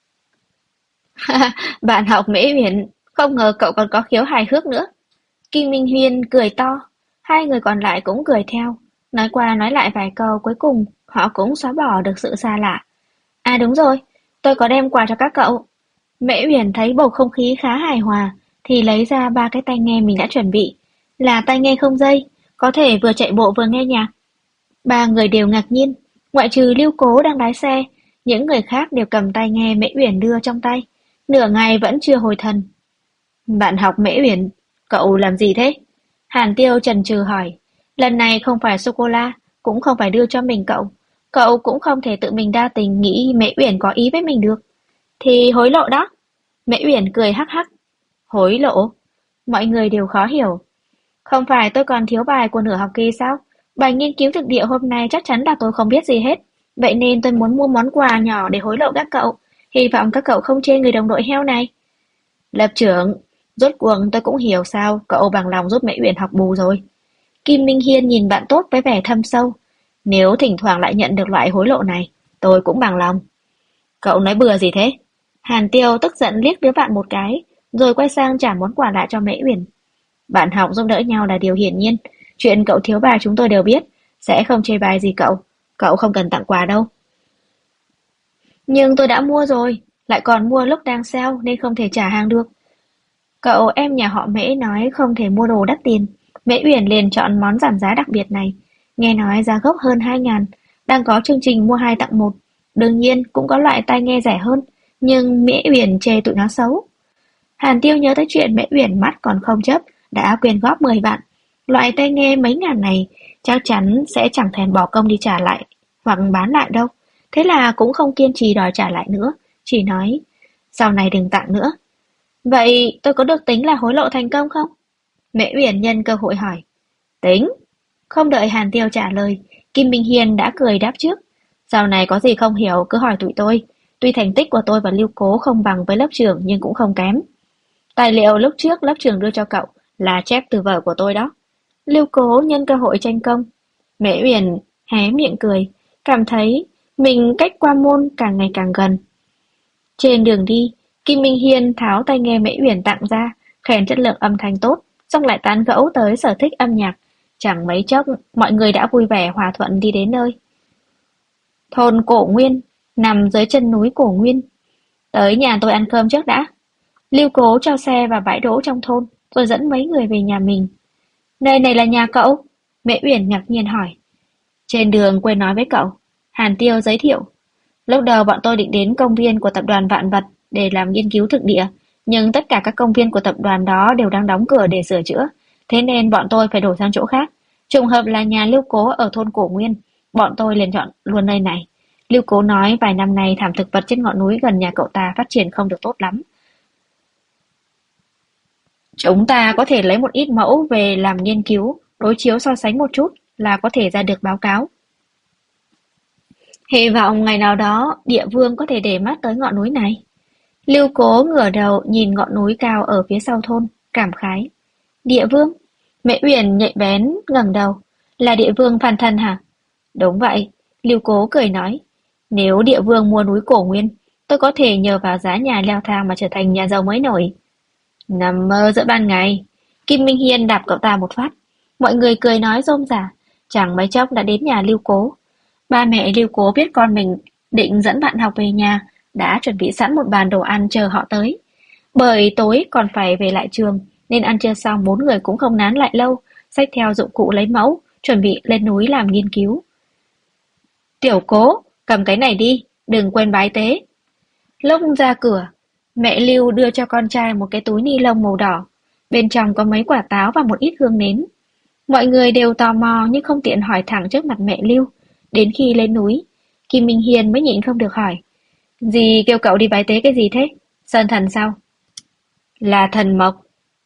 Bạn học Mễ Uyển, không ngờ cậu còn có khiếu hài hước nữa. Kim Minh Hiên cười to, 2 người còn lại cũng cười theo. Nói qua nói lại vài câu cuối cùng, họ cũng xóa bỏ được sự xa lạ. À đúng rồi, tôi có đem quà cho các cậu. Mễ Uyển thấy bầu không khí khá hài hòa, thì lấy ra 3 cái tai nghe mình đã chuẩn bị. Là tai nghe không dây, có thể vừa chạy bộ vừa nghe nhạc. 3 người đều ngạc nhiên, ngoại trừ Lưu Cố đang lái xe, những người khác đều cầm tai nghe Mễ Uyển đưa trong tay. Nửa ngày vẫn chưa hồi thần. Bạn học Mễ Uyển, cậu làm gì thế? Hàn Tiêu chần chừ hỏi. Lần này không phải sô-cô-la, cũng không phải đưa cho mình cậu. Cậu cũng không thể tự mình đa tình nghĩ Mễ Uyển có ý với mình được. Thì hối lộ đó. Mễ Uyển cười hắc hắc. Hối lộ? Mọi người đều khó hiểu. Không phải tôi còn thiếu bài của nửa học kỳ sao? Bài nghiên cứu thực địa hôm nay chắc chắn là tôi không biết gì hết. Vậy nên tôi muốn mua món quà nhỏ để hối lộ các cậu. Hy vọng các cậu không chê người đồng đội heo này. Lớp trưởng, Rốt cuộc tôi cũng hiểu sao cậu bằng lòng giúp Mễ Uyển học bù rồi. Kim Minh Hiên nhìn bạn tốt với vẻ thâm sâu. Nếu thỉnh thoảng lại nhận được loại hối lộ này, tôi cũng bằng lòng. Cậu nói bừa gì thế? Hàn Tiêu tức giận liếc đứa bạn một cái, rồi quay sang trả món quà lại cho Mễ Uyển. Bạn học giúp đỡ nhau là điều hiển nhiên. Chuyện cậu thiếu bài chúng tôi đều biết, sẽ không chê bai gì cậu. Cậu không cần tặng quà đâu. Nhưng tôi đã mua rồi, lại còn mua lúc đang sale nên không thể trả hàng được. Cậu em nhà họ Mễ nói không thể mua đồ đắt tiền. Mễ Uyển liền chọn món giảm giá đặc biệt này. Nghe nói giá gốc hơn 2.000, đang có chương trình mua 2 tặng một. Đương nhiên cũng có loại tai nghe rẻ hơn, nhưng Mễ Uyển chê tụi nó xấu. Hàn Tiêu nhớ tới chuyện Mễ Uyển mắt còn không chấp, đã quyên góp 10 vạn. Loại tai nghe mấy ngàn này chắc chắn sẽ chẳng thèm bỏ công đi trả lại hoặc bán lại đâu. Thế là cũng không kiên trì đòi trả lại nữa, chỉ nói sau này đừng tặng nữa. Vậy tôi có được tính là hối lộ thành công không? Mễ Uyển nhân cơ hội hỏi. Tính. Không đợi Hàn Tiêu trả lời, Kim Minh Hiên đã cười đáp trước. Sau này có gì không hiểu cứ hỏi tụi tôi. Tuy thành tích của tôi và Lưu Cố không bằng với lớp trưởng nhưng cũng không kém. Tài liệu lúc trước lớp trưởng đưa cho cậu là chép từ vở của tôi đó. Lưu Cố nhân cơ hội tranh công. Mễ Uyển hé miệng cười, cảm thấy mình cách qua môn càng ngày càng gần. Trên đường đi, Kim Minh Hiên tháo tai nghe Mễ Uyển tặng ra, khen chất lượng âm thanh tốt, xong lại tán gẫu tới sở thích âm nhạc. Chẳng mấy chốc, mọi người đã vui vẻ hòa thuận đi đến nơi. Thôn Cổ Nguyên, nằm dưới chân núi Cổ Nguyên. Tới nhà tôi ăn cơm trước đã. Lưu Cố cho xe vào bãi đỗ trong thôn, rồi dẫn mấy người về nhà mình. Nơi này là nhà cậu? Mễ Uyển ngạc nhiên hỏi. Trên đường quên nói với cậu. Hàn Tiêu giới thiệu. Lúc đầu bọn tôi định đến công viên của tập đoàn Vạn Vật để làm nghiên cứu thực địa, nhưng tất cả các công viên của tập đoàn đó đều đang đóng cửa để sửa chữa, thế nên bọn tôi phải đổi sang chỗ khác. Trùng hợp là nhà Lưu Cố ở thôn Cổ Nguyên, bọn tôi liền chọn luôn nơi này. Lưu Cố nói vài năm nay thảm thực vật trên ngọn núi gần nhà cậu ta phát triển không được tốt lắm. Chúng ta có thể lấy một ít mẫu về làm nghiên cứu, đối chiếu so sánh một chút là có thể ra được báo cáo. Hy vọng ngày nào đó địa vương có thể để mắt tới ngọn núi này. Lưu Cố ngửa đầu nhìn ngọn núi cao ở phía sau thôn, cảm khái. Địa vương? Mễ Uyển nhạy bén ngẩng đầu. Là địa vương Phan Thân hả? Đúng vậy, Lưu Cố cười nói. Nếu địa vương mua núi Cổ Nguyên, tôi có thể nhờ vào giá nhà leo thang mà trở thành nhà giàu mới nổi. Nằm mơ giữa ban ngày. Kim Minh Hiên đạp cậu ta một phát. Mọi người cười nói rôm rả. Chẳng mấy chốc đã đến nhà Lưu Cố. Ba mẹ Lưu Cố biết con mình định dẫn bạn học về nhà, đã chuẩn bị sẵn một bàn đồ ăn chờ họ tới. Bởi tối còn phải về lại trường, nên ăn trưa xong 4 người cũng không nán lại lâu, xách theo dụng cụ lấy mẫu, chuẩn bị lên núi làm nghiên cứu. Tiểu Cố, cầm cái này đi, đừng quên bái tế. Lúc ra cửa, mẹ Lưu đưa cho con trai một cái túi ni lông màu đỏ, bên trong có mấy quả táo và một ít hương nến. Mọi người đều tò mò nhưng không tiện hỏi thẳng trước mặt mẹ Lưu. Đến khi lên núi, Kim Minh Hiên mới nhịn không được hỏi. Dì kêu cậu đi bái tế cái gì thế? Sơn thần sao? Là thần mộc.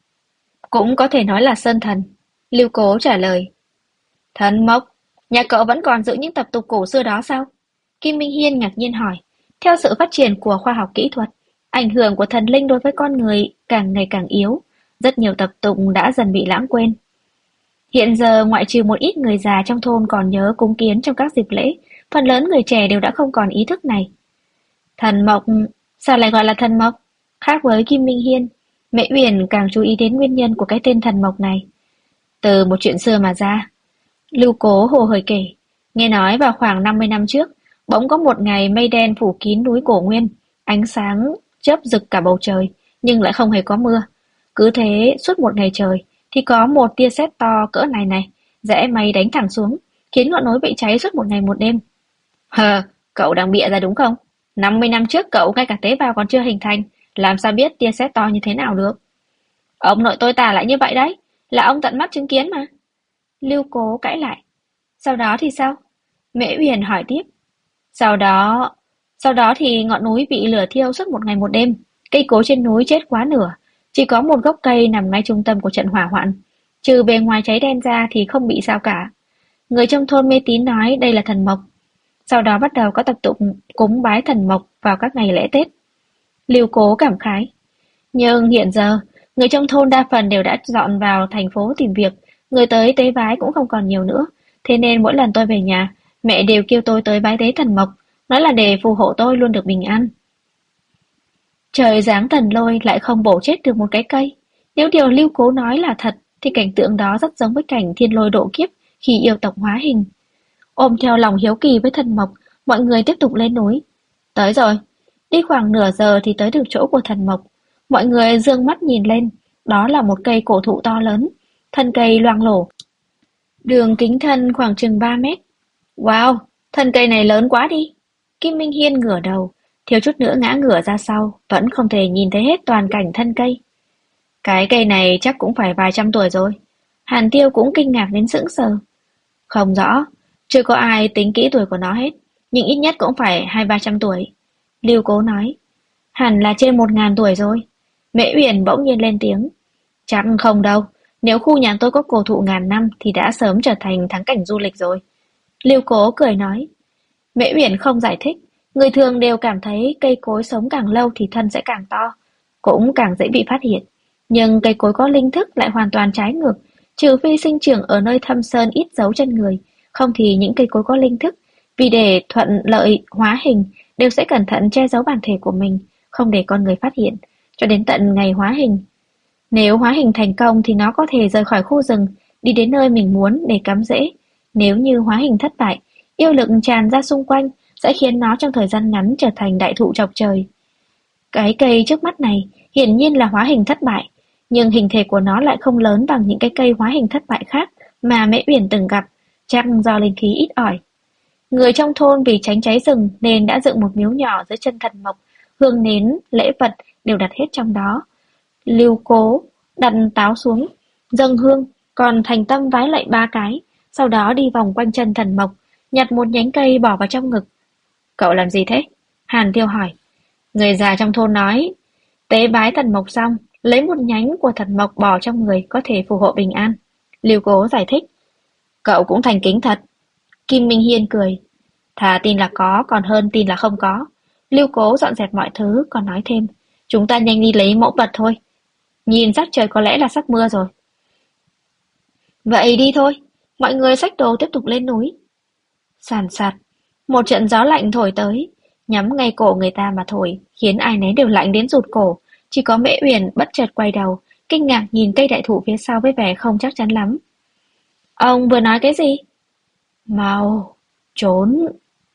Cũng có thể nói là sơn thần. Lưu Cố trả lời. Thần mộc? Nhà cậu vẫn còn giữ những tập tục cổ xưa đó sao? Kim Minh Hiên ngạc nhiên hỏi. Theo sự phát triển của khoa học kỹ thuật, ảnh hưởng của thần linh đối với con người càng ngày càng yếu. Rất nhiều tập tục đã dần bị lãng quên. Hiện giờ ngoại trừ một ít người già trong thôn còn nhớ cúng kiến trong các dịp lễ, phần lớn người trẻ đều đã không còn ý thức này. Thần mộc, sao lại gọi là thần mộc? Khác với Kim Minh Hiên, Mễ Uyển càng chú ý đến nguyên nhân của cái tên thần mộc này. Từ một chuyện xưa mà ra. Lưu Cố hồ hởi kể, nghe nói vào khoảng 50 năm trước, bỗng có một ngày mây đen phủ kín núi Cổ Nguyên, ánh sáng chớp rực cả bầu trời, nhưng lại không hề có mưa. Cứ thế suốt một ngày trời, thì có một tia sét to cỡ này này, rẽ mây đánh thẳng xuống, khiến ngọn núi bị cháy suốt một ngày một đêm. Hờ, cậu đang bịa ra đúng không? 50 năm trước cậu ngay cả tế bào còn chưa hình thành, làm sao biết tia sét to như thế nào được? Ông nội tôi tả lại như vậy đấy, là ông tận mắt chứng kiến mà. Lưu Cố cãi lại. Sau đó thì sao? Mễ Uyển hỏi tiếp. Sau đó... Sau đó thì ngọn núi bị lửa thiêu suốt một ngày một đêm, cây cối trên núi chết quá nửa, chỉ có một gốc cây nằm ngay trung tâm của trận hỏa hoạn. Trừ bề ngoài cháy đen ra thì không bị sao cả. Người trong thôn mê tín nói đây là thần mộc. Sau đó bắt đầu có tập tục cúng bái thần mộc vào các ngày lễ Tết. Lưu Cố cảm khái. Nhưng hiện giờ, Người trong thôn đa phần đều đã dọn vào thành phố tìm việc, người tới tế bái cũng không còn nhiều nữa. Thế nên mỗi lần tôi về nhà, mẹ đều kêu tôi tới bái tế thần mộc, nói là để phù hộ tôi luôn được bình an. Trời giáng thần lôi lại không bổ chết được một cái cây. Nếu điều Lưu Cố nói là thật, thì cảnh tượng đó rất giống với cảnh thiên lôi độ kiếp khi yêu tộc hóa hình. Ôm theo lòng hiếu kỳ với thần mộc, mọi người tiếp tục lên núi. Tới rồi, đi khoảng nửa giờ thì tới được chỗ của thần mộc. Mọi người dương mắt nhìn lên, đó là một cây cổ thụ to lớn, thân cây loang lổ, đường kính thân khoảng chừng 3 mét. Wow, thân cây này lớn quá đi. Kim Minh Hiên ngửa đầu, thiếu chút nữa ngã ngửa ra sau, vẫn không thể nhìn thấy hết toàn cảnh thân cây. Cái cây này chắc cũng phải vài trăm tuổi rồi. Hàn Tiêu cũng kinh ngạc đến sững sờ. Không rõ, chưa có ai tính kỹ tuổi của nó hết, nhưng ít nhất cũng phải 200-300 tuổi. Lưu Cố nói, hẳn là trên 1000 tuổi rồi. Mễ Uyển bỗng nhiên lên tiếng, chắc không đâu, nếu khu nhà tôi có cổ thụ ngàn năm thì đã sớm trở thành thắng cảnh du lịch rồi. Lưu Cố cười nói, Mễ Uyển không giải thích, người thường đều cảm thấy cây cối sống càng lâu thì thân sẽ càng to, cũng càng dễ bị phát hiện. Nhưng cây cối có linh thức lại hoàn toàn trái ngược, trừ phi sinh trưởng ở nơi thâm sơn ít dấu chân người, không thì những cây cối có linh thức, vì để thuận lợi hóa hình, đều sẽ cẩn thận che giấu bản thể của mình, không để con người phát hiện, cho đến tận ngày hóa hình. Nếu hóa hình thành công thì nó có thể rời khỏi khu rừng, đi đến nơi mình muốn để cắm rễ. Nếu như hóa hình thất bại, yêu lực tràn ra xung quanh sẽ khiến nó trong thời gian ngắn trở thành đại thụ chọc trời. Cái cây trước mắt này hiển nhiên là hóa hình thất bại, nhưng hình thể của nó lại không lớn bằng những cái cây hóa hình thất bại khác mà Mễ Uyển từng gặp, chắc do linh khí ít ỏi. Người trong thôn vì tránh cháy rừng nên đã dựng một miếu nhỏ dưới chân thần mộc, hương nến, lễ vật đều đặt hết trong đó. Lưu Cố đặt táo xuống, dâng hương, còn thành tâm vái lạy 3 cái, sau đó đi vòng quanh chân thần mộc, nhặt một nhánh cây bỏ vào trong ngực. Cậu làm gì thế? Hàn Tiêu hỏi. Người già trong thôn nói, tế bái thần mộc xong, lấy một nhánh của thần mộc bỏ trong người có thể phù hộ bình an. Lưu Cố giải thích. Cậu cũng thành kính thật. Kim Minh Hiên cười. Thà tin là có còn hơn tin là không có. Lưu Cố dọn dẹp mọi thứ còn nói thêm. Chúng ta nhanh đi lấy mẫu vật thôi. Nhìn sắc trời có lẽ là sắp mưa rồi. Vậy đi thôi. Mọi người xách đồ tiếp tục lên núi. Sàn sạt. Một trận gió lạnh thổi tới, nhắm ngay cổ người ta mà thổi, khiến ai nấy đều lạnh đến rụt cổ. Chỉ có Mễ Uyển bất chợt quay đầu, kinh ngạc nhìn cây đại thụ phía sau với vẻ không chắc chắn lắm. Ông vừa nói cái gì? Mau, trốn.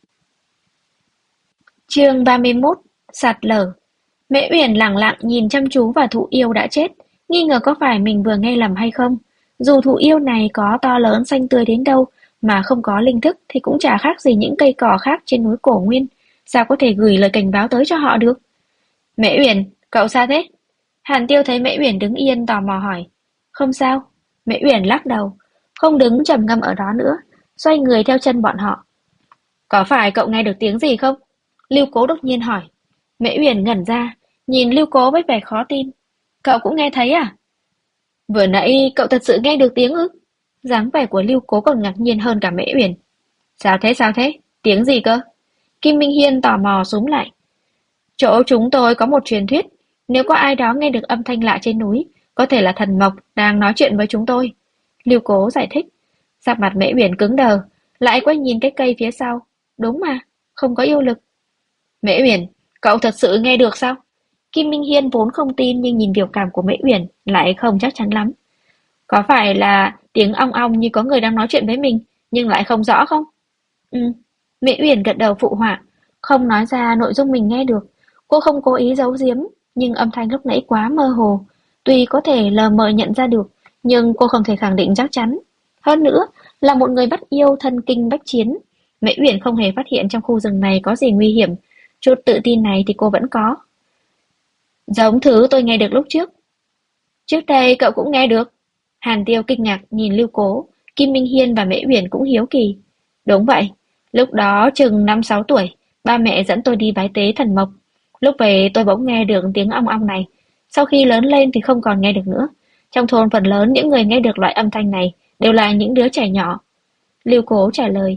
Chương 31, sạt lở. Mễ Uyển lẳng lặng nhìn chăm chú vào thụ yêu đã chết, nghi ngờ có phải mình vừa nghe lầm hay không. Dù thụ yêu này có to lớn xanh tươi đến đâu, mà không có linh thức thì cũng chả khác gì những cây cỏ khác trên núi Cổ Nguyên, sao có thể gửi lời cảnh báo tới cho họ được? Mễ Uyển, cậu sao thế? Hàn Tiêu thấy Mễ Uyển đứng yên tò mò hỏi. Không sao. Mễ Uyển lắc đầu, không đứng trầm ngâm ở đó nữa, xoay người theo chân bọn họ. Có phải cậu nghe được tiếng gì không? Lưu Cố đột nhiên hỏi. Mễ Uyển ngẩn ra, nhìn Lưu Cố với vẻ khó tin. Cậu cũng nghe thấy à? Vừa nãy cậu thật sự nghe được tiếng ư? Dáng vẻ của Lưu Cố còn ngạc nhiên hơn cả Mễ Uyển. Sao thế? Tiếng gì cơ? Kim Minh Hiên tò mò xúm lại. Chỗ chúng tôi có một truyền thuyết, nếu có ai đó nghe được âm thanh lạ trên núi, có thể là thần mộc đang nói chuyện với chúng tôi. Lưu Cố giải thích. Sắc mặt Mễ Uyển cứng đờ, lại quay nhìn cái cây phía sau. Đúng mà, không có yêu lực. Mễ Uyển, cậu thật sự nghe được sao? Kim Minh Hiên vốn không tin nhưng nhìn biểu cảm của Mễ Uyển lại không chắc chắn lắm. Có phải là tiếng ong ong như có người đang nói chuyện với mình, nhưng lại không rõ không? Ừ, Mễ Uyển gật đầu phụ họa, không nói ra nội dung mình nghe được. Cô không cố ý giấu giếm, nhưng âm thanh lúc nãy quá mơ hồ. Tuy có thể lờ mờ nhận ra được, nhưng cô không thể khẳng định chắc chắn. Hơn nữa, là một người bắt yêu thân kinh bách chiến, Mễ Uyển không hề phát hiện trong khu rừng này có gì nguy hiểm. Chút tự tin này thì cô vẫn có. Giống thứ tôi nghe được lúc trước. Trước đây cậu cũng nghe được. Hàn Tiêu kinh ngạc nhìn Lưu Cố, Kim Minh Hiên và Mễ Uyển cũng hiếu kỳ. Đúng vậy, lúc đó chừng 5-6 tuổi, ba mẹ dẫn tôi đi bái tế thần mộc. Lúc về tôi bỗng nghe được tiếng ong ong này. Sau khi lớn lên thì không còn nghe được nữa. Trong thôn phần lớn những người nghe được loại âm thanh này đều là những đứa trẻ nhỏ. Lưu Cố trả lời.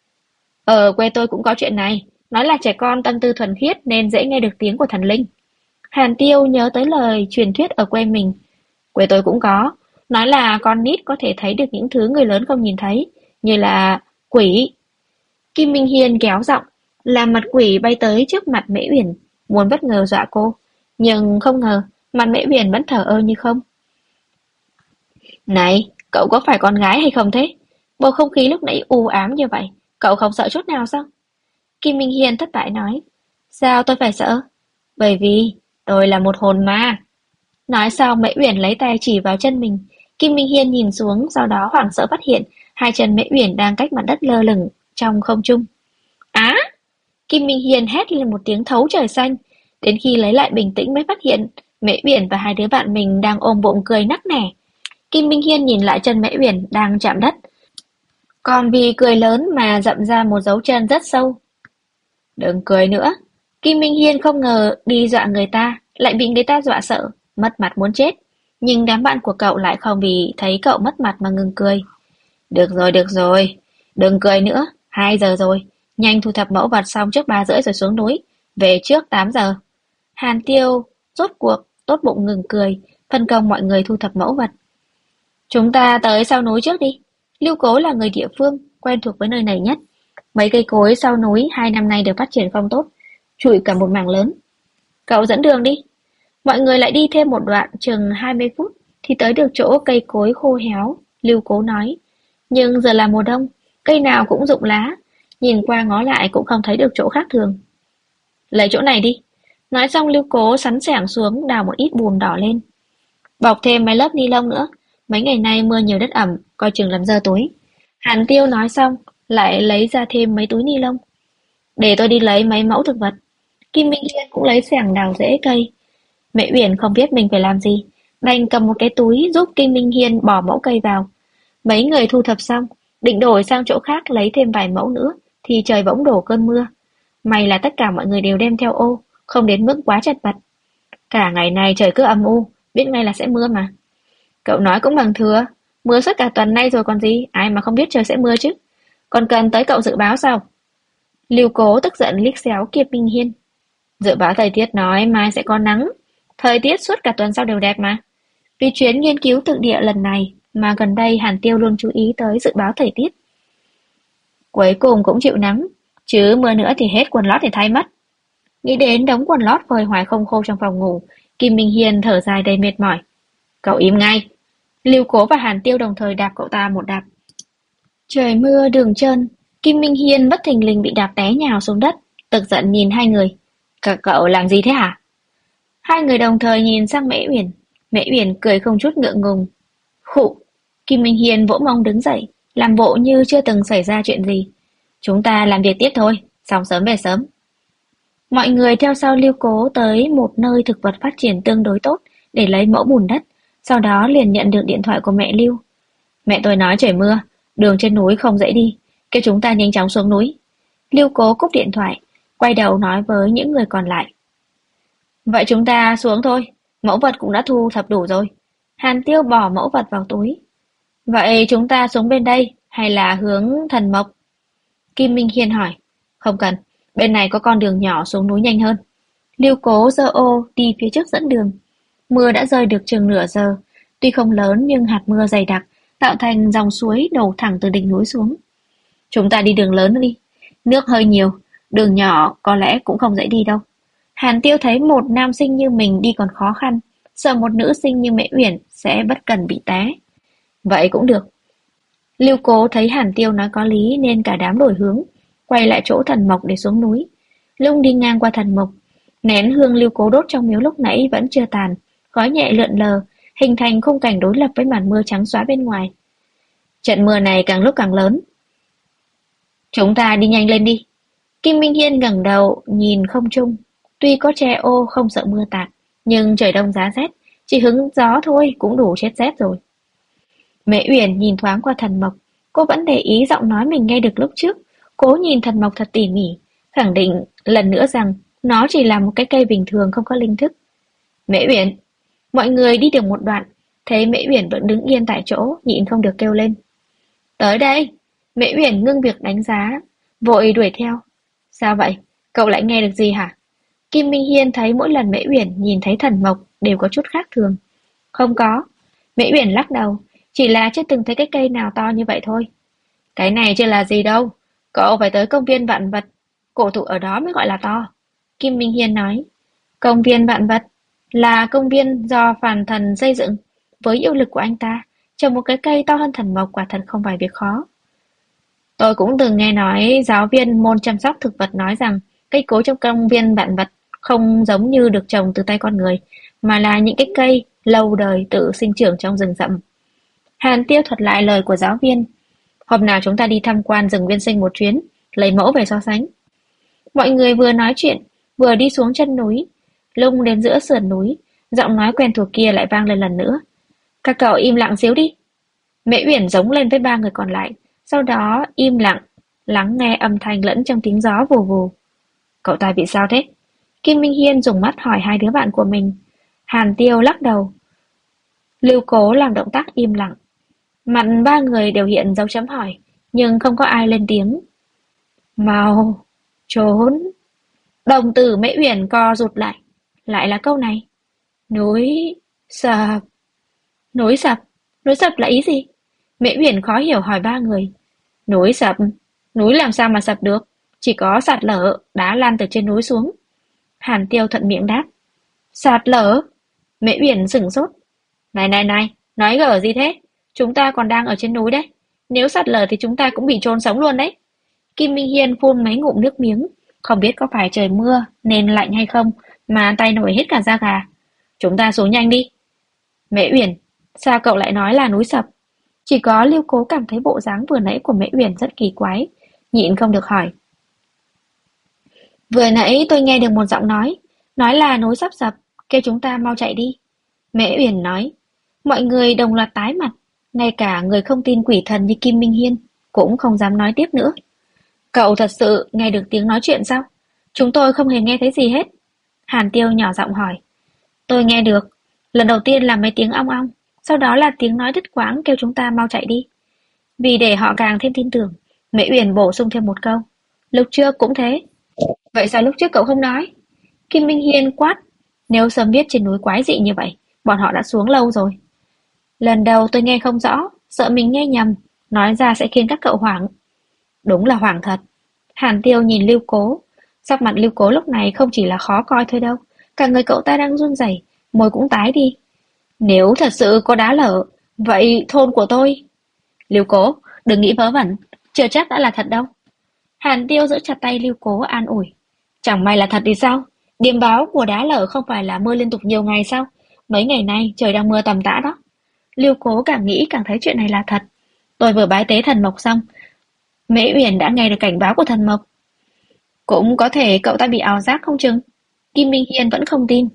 Ở quê tôi cũng có chuyện này, nói là trẻ con tâm tư thuần khiết nên dễ nghe được tiếng của thần linh. Hàn Tiêu nhớ tới lời truyền thuyết ở quê mình, Quê tôi cũng có. Nói là con nít có thể thấy được những thứ người lớn không nhìn thấy, như là quỷ. Kim Minh Hiên kéo giọng, làm mặt quỷ bay tới trước mặt Mễ Uyển, muốn bất ngờ dọa cô. Nhưng không ngờ, mặt Mễ Uyển vẫn thờ ơ như không. Này, cậu có phải con gái hay không thế? Bầu không khí lúc nãy u ám như vậy, cậu không sợ chút nào sao? Kim Minh Hiên thất bại nói. Sao tôi phải sợ? Bởi vì tôi là một hồn ma. Nói xong Mễ Uyển lấy tay chỉ vào chân mình. Kim Minh Hiên nhìn xuống, sau đó hoảng sợ phát hiện hai chân Mễ Uyển đang cách mặt đất lơ lửng trong không trung. Á! Kim Minh Hiên hét lên một tiếng thấu trời xanh. Đến khi lấy lại bình tĩnh mới phát hiện Mễ Uyển và hai đứa bạn mình đang ôm bụng cười nắc nẻ. Kim Minh Hiên nhìn lại chân Mễ Uyển đang chạm đất. Còn vì cười lớn mà dậm ra một dấu chân rất sâu. Đừng cười nữa. Kim Minh Hiên không ngờ đi dọa người ta, lại bị người ta dọa sợ, mất mặt muốn chết. Nhưng đám bạn của cậu lại không vì thấy cậu mất mặt mà ngừng cười. Được rồi, đừng cười nữa, 2 giờ rồi, nhanh thu thập mẫu vật xong trước 3 rưỡi rồi xuống núi, về trước 8 giờ. Hàn Tiêu rốt cuộc tốt bụng ngừng cười, phân công mọi người thu thập mẫu vật. Chúng ta tới sau núi trước đi. Lưu Cố là người địa phương, quen thuộc với nơi này nhất. Mấy cây cối sau núi 2 năm nay đều phát triển không tốt, trụi cả một mảng lớn. Cậu dẫn đường đi. Mọi người lại đi thêm một đoạn chừng 20 phút thì tới được chỗ cây cối khô héo, Lưu Cố nói. Nhưng giờ là mùa đông, cây nào cũng rụng lá, nhìn qua ngó lại cũng không thấy được chỗ khác thường. Lấy chỗ này đi. Nói xong Lưu Cố sắn sẻng xuống đào một ít bùn đỏ lên. Bọc thêm mấy lớp ni lông nữa, mấy ngày nay mưa nhiều đất ẩm, coi chừng làm dơ túi. Hàn Tiêu nói xong, lại lấy ra thêm mấy túi ni lông. Để tôi đi lấy mấy mẫu thực vật. Kim Minh Hiên cũng lấy xẻng đào rễ cây. Mẹ Uyển không biết mình phải làm gì, đành cầm một cái túi giúp Kim Minh Hiên bỏ mẫu cây vào. Mấy người thu thập xong, định đổi sang chỗ khác lấy thêm vài mẫu nữa, thì trời bỗng đổ cơn mưa. May là tất cả mọi người đều đem theo ô, không đến mức quá chật vật. Cả ngày nay trời cứ âm u, biết ngay là sẽ mưa mà. Cậu nói cũng bằng thừa, mưa suốt cả tuần nay rồi còn gì, ai mà không biết trời sẽ mưa chứ. Còn cần tới cậu dự báo sao? Lưu Cố tức giận liếc xéo Kim Minh Hiên. Dự báo thời tiết nói mai sẽ có nắng, thời tiết suốt cả tuần sau đều đẹp mà. Vì chuyến nghiên cứu thực địa lần này mà gần đây Hàn Tiêu luôn chú ý tới dự báo thời tiết. Cuối cùng cũng chịu nắng, chứ mưa nữa thì hết quần lót để thay mất. Nghĩ đến đống quần lót phơi hoài không khô trong phòng ngủ, Kim Minh Hiên thở dài đầy mệt mỏi. Cậu im ngay. Lưu Cố và Hàn Tiêu đồng thời đạp cậu ta một đạp. Trời mưa đường trơn, Kim Minh Hiên bất thình lình bị đạp té nhào xuống đất, tức giận nhìn hai người. Các cậu làm gì thế hả? Hai người đồng thời nhìn sang Mễ Uyển. Mễ Uyển cười không chút ngượng ngùng. Khụ. Kim Minh Hiên vỗ mông đứng dậy, làm bộ như chưa từng xảy ra chuyện gì. Chúng ta làm việc tiếp thôi, xong sớm về sớm. Mọi người theo sau Lưu Cố tới một nơi thực vật phát triển tương đối tốt để lấy mẫu bùn đất, sau đó liền nhận được điện thoại của mẹ Lưu. Mẹ tôi nói trời mưa, đường trên núi không dễ đi, kêu chúng ta nhanh chóng xuống núi. Lưu Cố cúp điện thoại, quay đầu nói với những người còn lại. Vậy chúng ta xuống thôi, mẫu vật cũng đã thu thập đủ rồi. Hàn Tiêu bỏ mẫu vật vào túi. Vậy chúng ta xuống bên đây hay là hướng Thần Mộc? Kim Minh Hiên hỏi. Không cần, bên này có con đường nhỏ xuống núi nhanh hơn. Lưu Cố giơ ô đi phía trước dẫn đường. Mưa đã rơi được chừng nửa giờ, tuy không lớn nhưng hạt mưa dày đặc, tạo thành dòng suối đổ thẳng từ đỉnh núi xuống. Chúng ta đi đường lớn đi, nước hơi nhiều, đường nhỏ có lẽ cũng không dễ đi đâu. Hàn Tiêu thấy một nam sinh như mình đi còn khó khăn, sợ một nữ sinh như Mễ Uyển sẽ bất cần bị té. Vậy cũng được. Lưu Cố thấy Hàn Tiêu nói có lý nên cả đám đổi hướng, quay lại chỗ Thần Mộc để xuống núi. Lúc đi ngang qua Thần Mộc, nén hương Lưu Cố đốt trong miếu lúc nãy vẫn chưa tàn, khói nhẹ lượn lờ, hình thành khung cảnh đối lập với màn mưa trắng xóa bên ngoài. Trận mưa này càng lúc càng lớn. Chúng ta đi nhanh lên đi. Kim Minh Hiên ngẩng đầu nhìn không trung. Tuy có che ô không sợ mưa tạt, nhưng trời đông giá rét, chỉ hứng gió thôi cũng đủ chết rét rồi. Mễ Uyển nhìn thoáng qua Thần Mộc, cô vẫn để ý giọng nói mình nghe được lúc trước. Cố nhìn Thần Mộc thật tỉ mỉ, khẳng định lần nữa rằng nó chỉ là một cái cây bình thường không có linh thức. Mễ Uyển, mọi người đi được một đoạn, thấy Mễ Uyển vẫn đứng yên tại chỗ, nhịn không được kêu lên. Tới đây! Mễ Uyển ngưng việc đánh giá, vội đuổi theo. Sao vậy? Cậu lại nghe được gì hả? Kim Minh Hiên thấy mỗi lần Mễ Uyển nhìn thấy Thần Mộc đều có chút khác thường. Không có. Mỹ Uyển lắc đầu, chỉ là chưa từng thấy cái cây nào to như vậy thôi. Cái này chưa là gì đâu, cậu phải tới công viên vạn vật, cổ thụ ở đó mới gọi là to. Kim Minh Hiên nói, công viên vạn vật là công viên do phàm thần xây dựng. Với yêu lực của anh ta, trồng một cái cây to hơn thần mộc quả thật không phải việc khó. Tôi cũng từng nghe nói giáo viên môn chăm sóc thực vật nói rằng cây cối trong công viên vạn vật không giống như được trồng từ tay con người, mà là những cái cây lâu đời tự sinh trưởng trong rừng rậm. Hàn Tiêu thuật lại lời của giáo viên. Hôm nào chúng ta đi tham quan rừng Nguyên Sinh một chuyến, lấy mẫu về so sánh. Mọi người vừa nói chuyện, vừa đi xuống chân núi. Lung đến giữa sườn núi, giọng nói quen thuộc kia lại vang lên lần nữa. Các cậu im lặng xíu đi. Mễ Uyển giống lên với ba người còn lại, sau đó im lặng, lắng nghe âm thanh lẫn trong tiếng gió vù vù. Cậu ta bị sao thế? Kim Minh Hiên dùng mắt hỏi hai đứa bạn của mình. Hàn Tiêu lắc đầu. Lưu Cố làm động tác im lặng. Mặt ba người đều hiện dấu chấm hỏi, nhưng không có ai lên tiếng. Mau, trốn. Đồng tử Mễ Uyển co rụt lại là câu này. Núi sập. Núi sập? Núi sập là ý gì? Mễ Uyển khó hiểu hỏi ba người. Núi sập? Núi làm sao mà sập được? Chỉ có sạt lở, đá lan từ trên núi xuống. Hàn Tiêu thuận miệng đáp. Sạt lở? Mễ Uyển sửng sốt. Này, nói gở gì thế? Chúng ta còn đang ở trên núi đấy. Nếu sạt lở thì chúng ta cũng bị chôn sống luôn đấy. Kim Minh Hiên phun mấy ngụm nước miếng. Không biết có phải trời mưa nên lạnh hay không mà tay nổi hết cả da gà. Chúng ta xuống nhanh đi. Mễ Uyển, sao cậu lại nói là núi sập? Chỉ có Lưu Cố cảm thấy bộ dáng vừa nãy của Mễ Uyển rất kỳ quái, nhịn không được hỏi. Vừa nãy tôi nghe được một giọng nói là núi sắp sập, kêu chúng ta mau chạy đi. Mễ Uyển nói, mọi người đồng loạt tái mặt, ngay cả người không tin quỷ thần như Kim Minh Hiên cũng không dám nói tiếp nữa. Cậu thật sự nghe được tiếng nói chuyện sao? Chúng tôi không hề nghe thấy gì hết. Hàn Tiêu nhỏ giọng hỏi. Tôi nghe được, lần đầu tiên là mấy tiếng ong ong, sau đó là tiếng nói đứt quãng kêu chúng ta mau chạy đi. Vì để họ càng thêm tin tưởng, Mễ Uyển bổ sung thêm một câu. Lúc trước cũng thế. Vậy sao lúc trước cậu không nói? Kim Minh Hiên quát. Nếu sớm biết trên núi quái dị như vậy, bọn họ đã xuống lâu rồi. Lần đầu tôi nghe không rõ, sợ mình nghe nhầm, nói ra sẽ khiến các cậu hoảng. Đúng là hoảng thật. Hàn Tiêu nhìn Lưu Cố. Sắc mặt Lưu Cố lúc này không chỉ là khó coi thôi đâu, cả người cậu ta đang run rẩy, môi cũng tái đi. Nếu thật sự có đá lở, vậy thôn của tôi... Lưu Cố, đừng nghĩ vớ vẩn, chưa chắc đã là thật đâu. Hàn Tiêu giữ chặt tay Lưu Cố an ủi. Chẳng may là thật thì sao? Điềm báo của đá lở không phải là mưa liên tục nhiều ngày sao? Mấy ngày nay trời đang mưa tầm tã đó. Lưu Cố càng nghĩ càng thấy chuyện này là thật. Tôi vừa bái tế thần mộc xong, Mễ Uyển đã nghe được cảnh báo của thần mộc. Cũng có thể cậu ta bị ảo giác không chừng. Kim Minh Hiên vẫn không tin.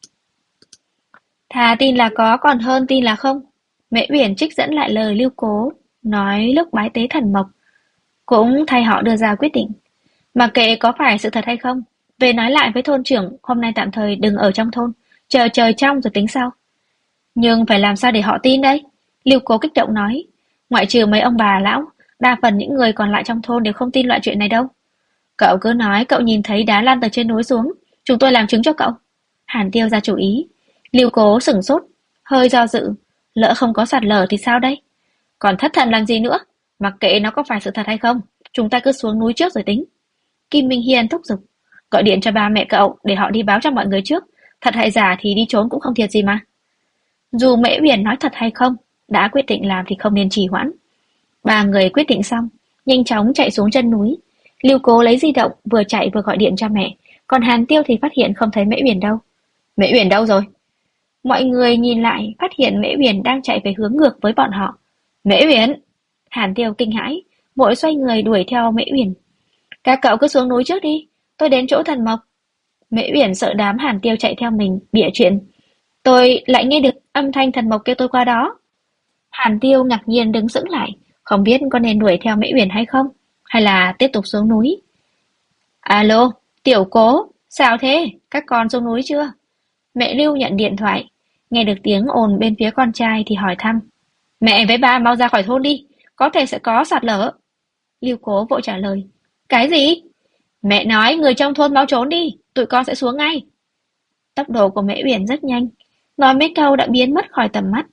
Thà tin là có còn hơn tin là không. Mễ Uyển trích dẫn lại lời Lưu Cố, nói lúc bái tế thần mộc, cũng thay họ đưa ra quyết định. Mặc kệ có phải sự thật hay không, về nói lại với thôn trưởng hôm nay tạm thời đừng ở trong thôn, chờ trời trong rồi tính sau. Nhưng phải làm sao để họ tin đây? Lưu Cố kích động nói, ngoại trừ mấy ông bà lão, đa phần những người còn lại trong thôn đều không tin loại chuyện này đâu. Cậu cứ nói cậu nhìn thấy đá lăn từ trên núi xuống, chúng tôi làm chứng cho cậu. Hàn Tiêu ra chủ ý. Lưu Cố sửng sốt, hơi do dự, lỡ không có sạt lở thì sao đây? Còn thất thần làm gì nữa? Mặc kệ nó có phải sự thật hay không, chúng ta cứ xuống núi trước rồi tính. Kim Minh Hiên thúc giục, gọi điện cho ba mẹ cậu để họ đi báo cho mọi người trước, thật hay giả thì đi trốn cũng không thiệt gì mà. Dù Mễ Uyển nói thật hay không, đã quyết định làm thì không nên trì hoãn. Ba người quyết định xong, nhanh chóng chạy xuống chân núi. Lưu Cố lấy di động, vừa chạy vừa gọi điện cho mẹ, còn Hàn Tiêu thì phát hiện không thấy Mễ Uyển đâu. Mễ Uyển đâu rồi? Mọi người nhìn lại, phát hiện Mễ Uyển đang chạy về hướng ngược với bọn họ. Mễ Uyển! Hàn Tiêu kinh hãi, vội xoay người đuổi theo Mễ Uyển. Các cậu cứ xuống núi trước đi, tôi đến chỗ thần mộc. Mễ Uyển sợ đám Hàn Tiêu chạy theo mình, bịa chuyện. Tôi lại nghe được âm thanh thần mộc kêu tôi qua đó. Hàn Tiêu ngạc nhiên đứng sững lại, không biết có nên đuổi theo Mễ Uyển hay không, hay là tiếp tục xuống núi. Alo, Tiểu Cố, sao thế? Các con xuống núi chưa? Mẹ Lưu nhận điện thoại, nghe được tiếng ồn bên phía con trai thì hỏi thăm. Mẹ với ba mau ra khỏi thôn đi, có thể sẽ có sạt lở. Lưu Cố vội trả lời. Cái gì? Mẹ nói người trong thôn mau trốn đi, tụi con sẽ xuống ngay. Tốc độ của Mễ Uyển rất nhanh, nói mấy câu đã biến mất khỏi tầm mắt.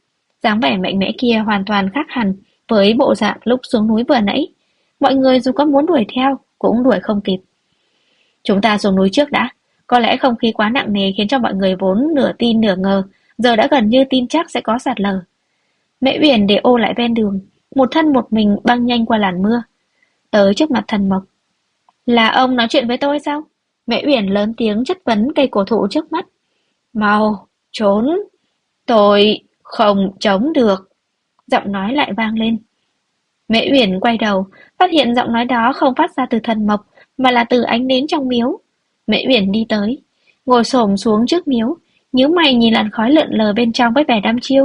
Dáng vẻ mạnh mẽ kia hoàn toàn khác hẳn với bộ dạng lúc xuống núi vừa nãy. Mọi người dù có muốn đuổi theo cũng đuổi không kịp. Chúng ta xuống núi trước đã. Có lẽ không khí quá nặng nề khiến cho mọi người vốn nửa tin nửa ngờ, giờ đã gần như tin chắc sẽ có sạt lở. Mễ Uyển để ô lại ven đường, một thân một mình băng nhanh qua làn mưa, tới trước mặt Thần Mộc. Là ông nói chuyện với tôi sao? Mễ Uyển lớn tiếng chất vấn cây cổ thụ trước mắt. Mau, trốn, tôi không chống được. Giọng nói lại vang lên. Mễ Uyển quay đầu, phát hiện giọng nói đó không phát ra từ Thần Mộc, mà là từ ánh nến trong miếu. Mễ Uyển đi tới, ngồi xổm xuống trước miếu, nhíu mày nhìn làn khói lượn lờ bên trong với vẻ đăm chiêu.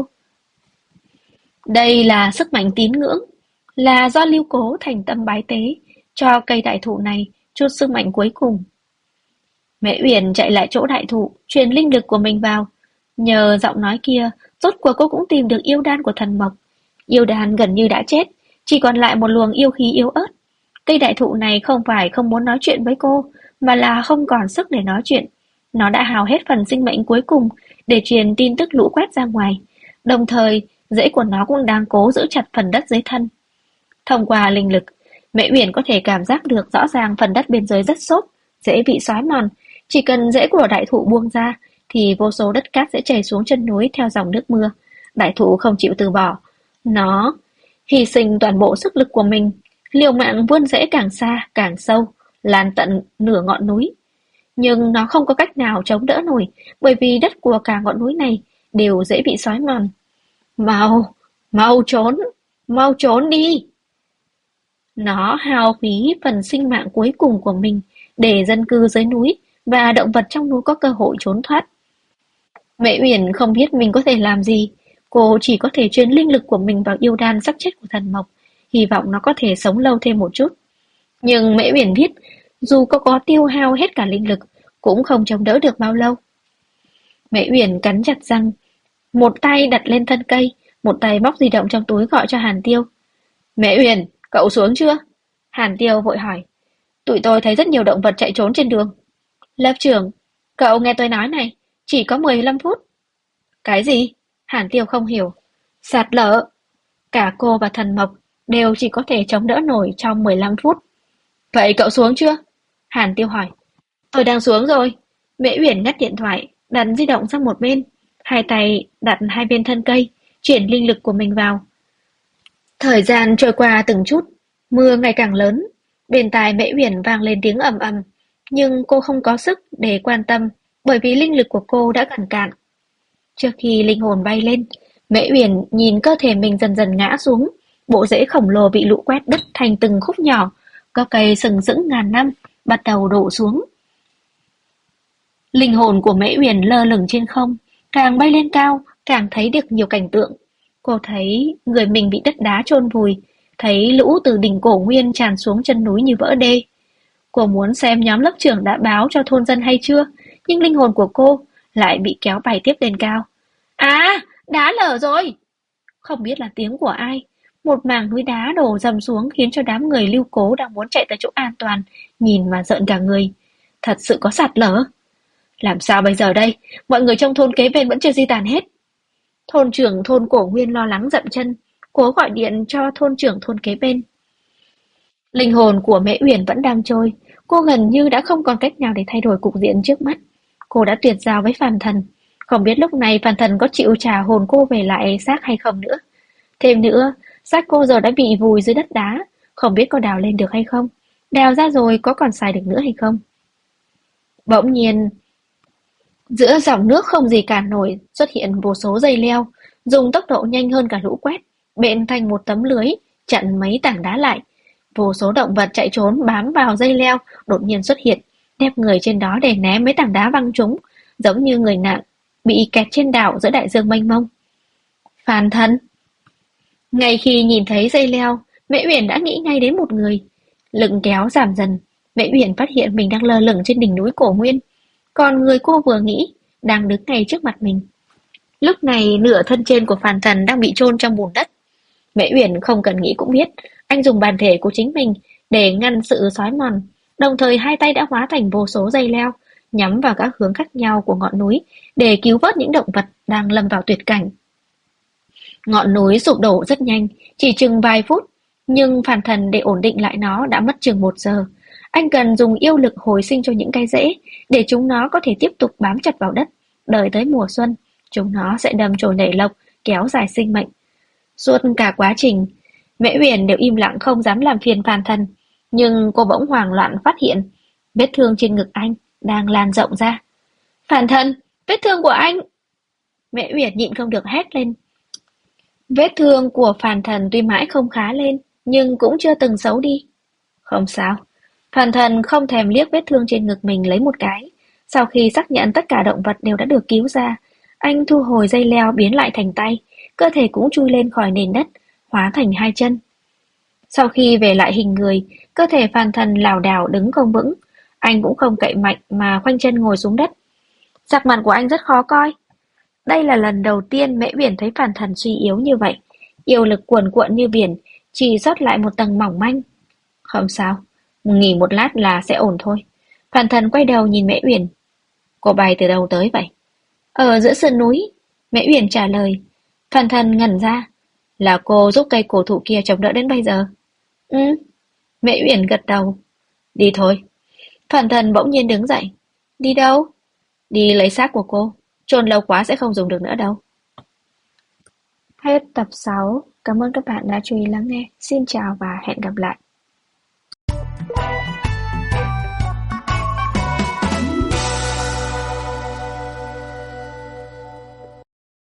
Đây là sức mạnh tín ngưỡng, là do Lưu Cố thành tâm bái tế, cho cây đại thụ này chút sức mạnh cuối cùng. Mễ Uyển chạy lại chỗ đại thụ, truyền linh lực của mình vào. Nhờ giọng nói kia, rốt cuộc cô cũng tìm được yêu đan của Thần Mộc. Yêu đan gần như đã chết, chỉ còn lại một luồng yêu khí yếu ớt. Cây đại thụ này không phải không muốn nói chuyện với cô, mà là không còn sức để nói chuyện. Nó đã hao hết phần sinh mệnh cuối cùng để truyền tin tức lũ quét ra ngoài. Đồng thời, rễ của nó cũng đang cố giữ chặt phần đất dưới thân. Thông qua linh lực, Mễ Uyển có thể cảm giác được rõ ràng phần đất bên dưới rất xốp, dễ bị xói mòn. Chỉ cần rễ của đại thụ buông ra, thì vô số đất cát sẽ chảy xuống chân núi theo dòng nước mưa. Đại thụ không chịu từ bỏ. Nó hy sinh toàn bộ sức lực của mình, liều mạng vươn rễ càng xa, càng sâu, lan tận nửa ngọn núi. Nhưng nó không có cách nào chống đỡ nổi, bởi vì đất của cả ngọn núi này đều dễ bị xói mòn. Mau, mau trốn đi! Nó hao phí phần sinh mạng cuối cùng của mình để dân cư dưới núi và động vật trong núi có cơ hội trốn thoát. Mễ Uyển không biết mình có thể làm gì, cô chỉ có thể truyền linh lực của mình vào yêu đan sắc chết của Thần Mộc, hy vọng nó có thể sống lâu thêm một chút. Nhưng Mễ Uyển biết, dù có tiêu hao hết cả linh lực, cũng không chống đỡ được bao lâu. Mễ Uyển cắn chặt răng, một tay đặt lên thân cây, một tay móc di động trong túi gọi cho Hàn Tiêu. Mễ Uyển, cậu xuống chưa? Hàn Tiêu vội hỏi. Tụi tôi thấy rất nhiều động vật chạy trốn trên đường. Lớp trưởng, cậu nghe tôi nói này, chỉ có 15 phút. Cái gì? Hàn Tiêu không hiểu. Sạt lở. Cả cô và Thần Mộc đều chỉ có thể chống đỡ nổi trong 15 phút. Vậy cậu xuống chưa? Hàn Tiêu hỏi. Tôi đang xuống rồi. Mễ Uyển ngắt điện thoại, đặt di động sang một bên, hai tay đặt hai bên thân cây, chuyển linh lực của mình vào. Thời gian trôi qua từng chút, mưa ngày càng lớn, bên tai Mễ Uyển vang lên tiếng ầm ầm, nhưng cô không có sức để quan tâm, bởi vì linh lực của cô đã gần cạn. Trước khi linh hồn bay lên, Mễ Uyển nhìn cơ thể mình dần dần ngã xuống, bộ rễ khổng lồ bị lũ quét đứt thành từng khúc nhỏ, gốc cây sừng sững ngàn năm bắt đầu đổ xuống. Linh hồn của Mễ Uyển lơ lửng trên không, càng bay lên cao, càng thấy được nhiều cảnh tượng. Cô thấy người mình bị đất đá chôn vùi, thấy lũ từ đỉnh Cổ Nguyên tràn xuống chân núi như vỡ đê. Cô muốn xem nhóm lớp trưởng đã báo cho thôn dân hay chưa, nhưng linh hồn của cô lại bị kéo bay tiếp lên cao. À, đá lở rồi! Không biết là tiếng của ai. Một mảng núi đá đổ dầm xuống khiến cho đám người Lưu Cố đang muốn chạy tới chỗ an toàn, nhìn mà rợn cả người. Thật sự có sạt lở. Làm sao bây giờ đây? Mọi người trong thôn kế bên vẫn chưa di tản hết. Thôn trưởng thôn Cổ Nguyên lo lắng dậm chân, cố gọi điện cho thôn trưởng thôn kế bên. Linh hồn của Mễ Uyển vẫn đang trôi, cô gần như đã không còn cách nào để thay đổi cục diện trước mắt. Cô đã tuyệt giao với Phàn Thần, không biết lúc này Phàn Thần có chịu trả hồn cô về lại xác hay không nữa. Thêm nữa, xác cô giờ đã bị vùi dưới đất đá, không biết có đào lên được hay không, đào ra rồi có còn xài được nữa hay không. Bỗng nhiên, giữa dòng nước không gì cản nổi xuất hiện vô số dây leo, dùng tốc độ nhanh hơn cả lũ quét, bện thành một tấm lưới, chặn mấy tảng đá lại. Vô số động vật chạy trốn bám vào dây leo đột nhiên xuất hiện, đép người trên đó để ném mấy tảng đá văng chúng, giống như người nạn bị kẹt trên đảo giữa đại dương mênh mông. Phàn Thần. Ngay khi nhìn thấy dây leo, Mễ Uyển đã nghĩ ngay đến một người. Lực kéo giảm dần, Mễ Uyển phát hiện mình đang lơ lửng trên đỉnh núi Cổ Nguyên, còn người cô vừa nghĩ đang đứng ngay trước mặt mình. Lúc này nửa thân trên của Phàn Thần đang bị chôn trong bùn đất. Mễ Uyển không cần nghĩ cũng biết, anh dùng bản thể của chính mình để ngăn sự xói mòn, đồng thời hai tay đã hóa thành vô số dây leo, nhắm vào các hướng khác nhau của ngọn núi để cứu vớt những động vật đang lâm vào tuyệt cảnh. Ngọn núi sụp đổ rất nhanh, chỉ chừng vài phút, nhưng phản thần để ổn định lại nó đã mất chừng 1 giờ. Anh cần dùng yêu lực hồi sinh cho những cái rễ, để chúng nó có thể tiếp tục bám chặt vào đất. Đợi tới mùa xuân, chúng nó sẽ đâm chồi nảy lộc, kéo dài sinh mệnh. Suốt cả quá trình, Mễ Uyển đều im lặng không dám làm phiền phàn thần, nhưng cô bỗng hoảng loạn phát hiện vết thương trên ngực anh đang lan rộng ra. Phàn thần, vết thương của anh! Mễ Uyển nhịn không được hét lên. Vết thương của phàn thần tuy mãi không khá lên, nhưng cũng chưa từng xấu đi. Không sao. Phàn thần không thèm liếc vết thương trên ngực mình lấy một cái. Sau khi xác nhận tất cả động vật đều đã được cứu ra, anh thu hồi dây leo biến lại thành tay, cơ thể cũng chui lên khỏi nền đất, hóa thành 2 chân. Sau khi về lại hình người, cơ thể phàn thần lảo đảo đứng không vững. Anh cũng không cậy mạnh mà khoanh chân ngồi xuống đất. Sắc mặt của anh rất khó coi. Đây là lần đầu tiên Mễ Uyển thấy phàn thần suy yếu như vậy. Yêu lực cuồn cuộn như biển, chỉ sót lại một tầng mỏng manh. Không sao, nghỉ một lát là sẽ ổn thôi. Phàn thần quay đầu nhìn Mễ Uyển. Cô bay từ đâu tới vậy? Ở giữa sườn núi. Mễ Uyển trả lời. Phàn thần ngẩn ra. Là cô giúp cây cổ thụ kia chống đỡ đến bây giờ? Ừ. Mễ Uyển gật đầu. Đi thôi. Phàn thần bỗng nhiên đứng dậy. Đi đâu? Đi lấy xác của cô. Chôn lâu quá sẽ không dùng được nữa đâu. Hết tập 6. Cảm ơn các bạn đã chú ý lắng nghe. Xin chào và hẹn gặp lại.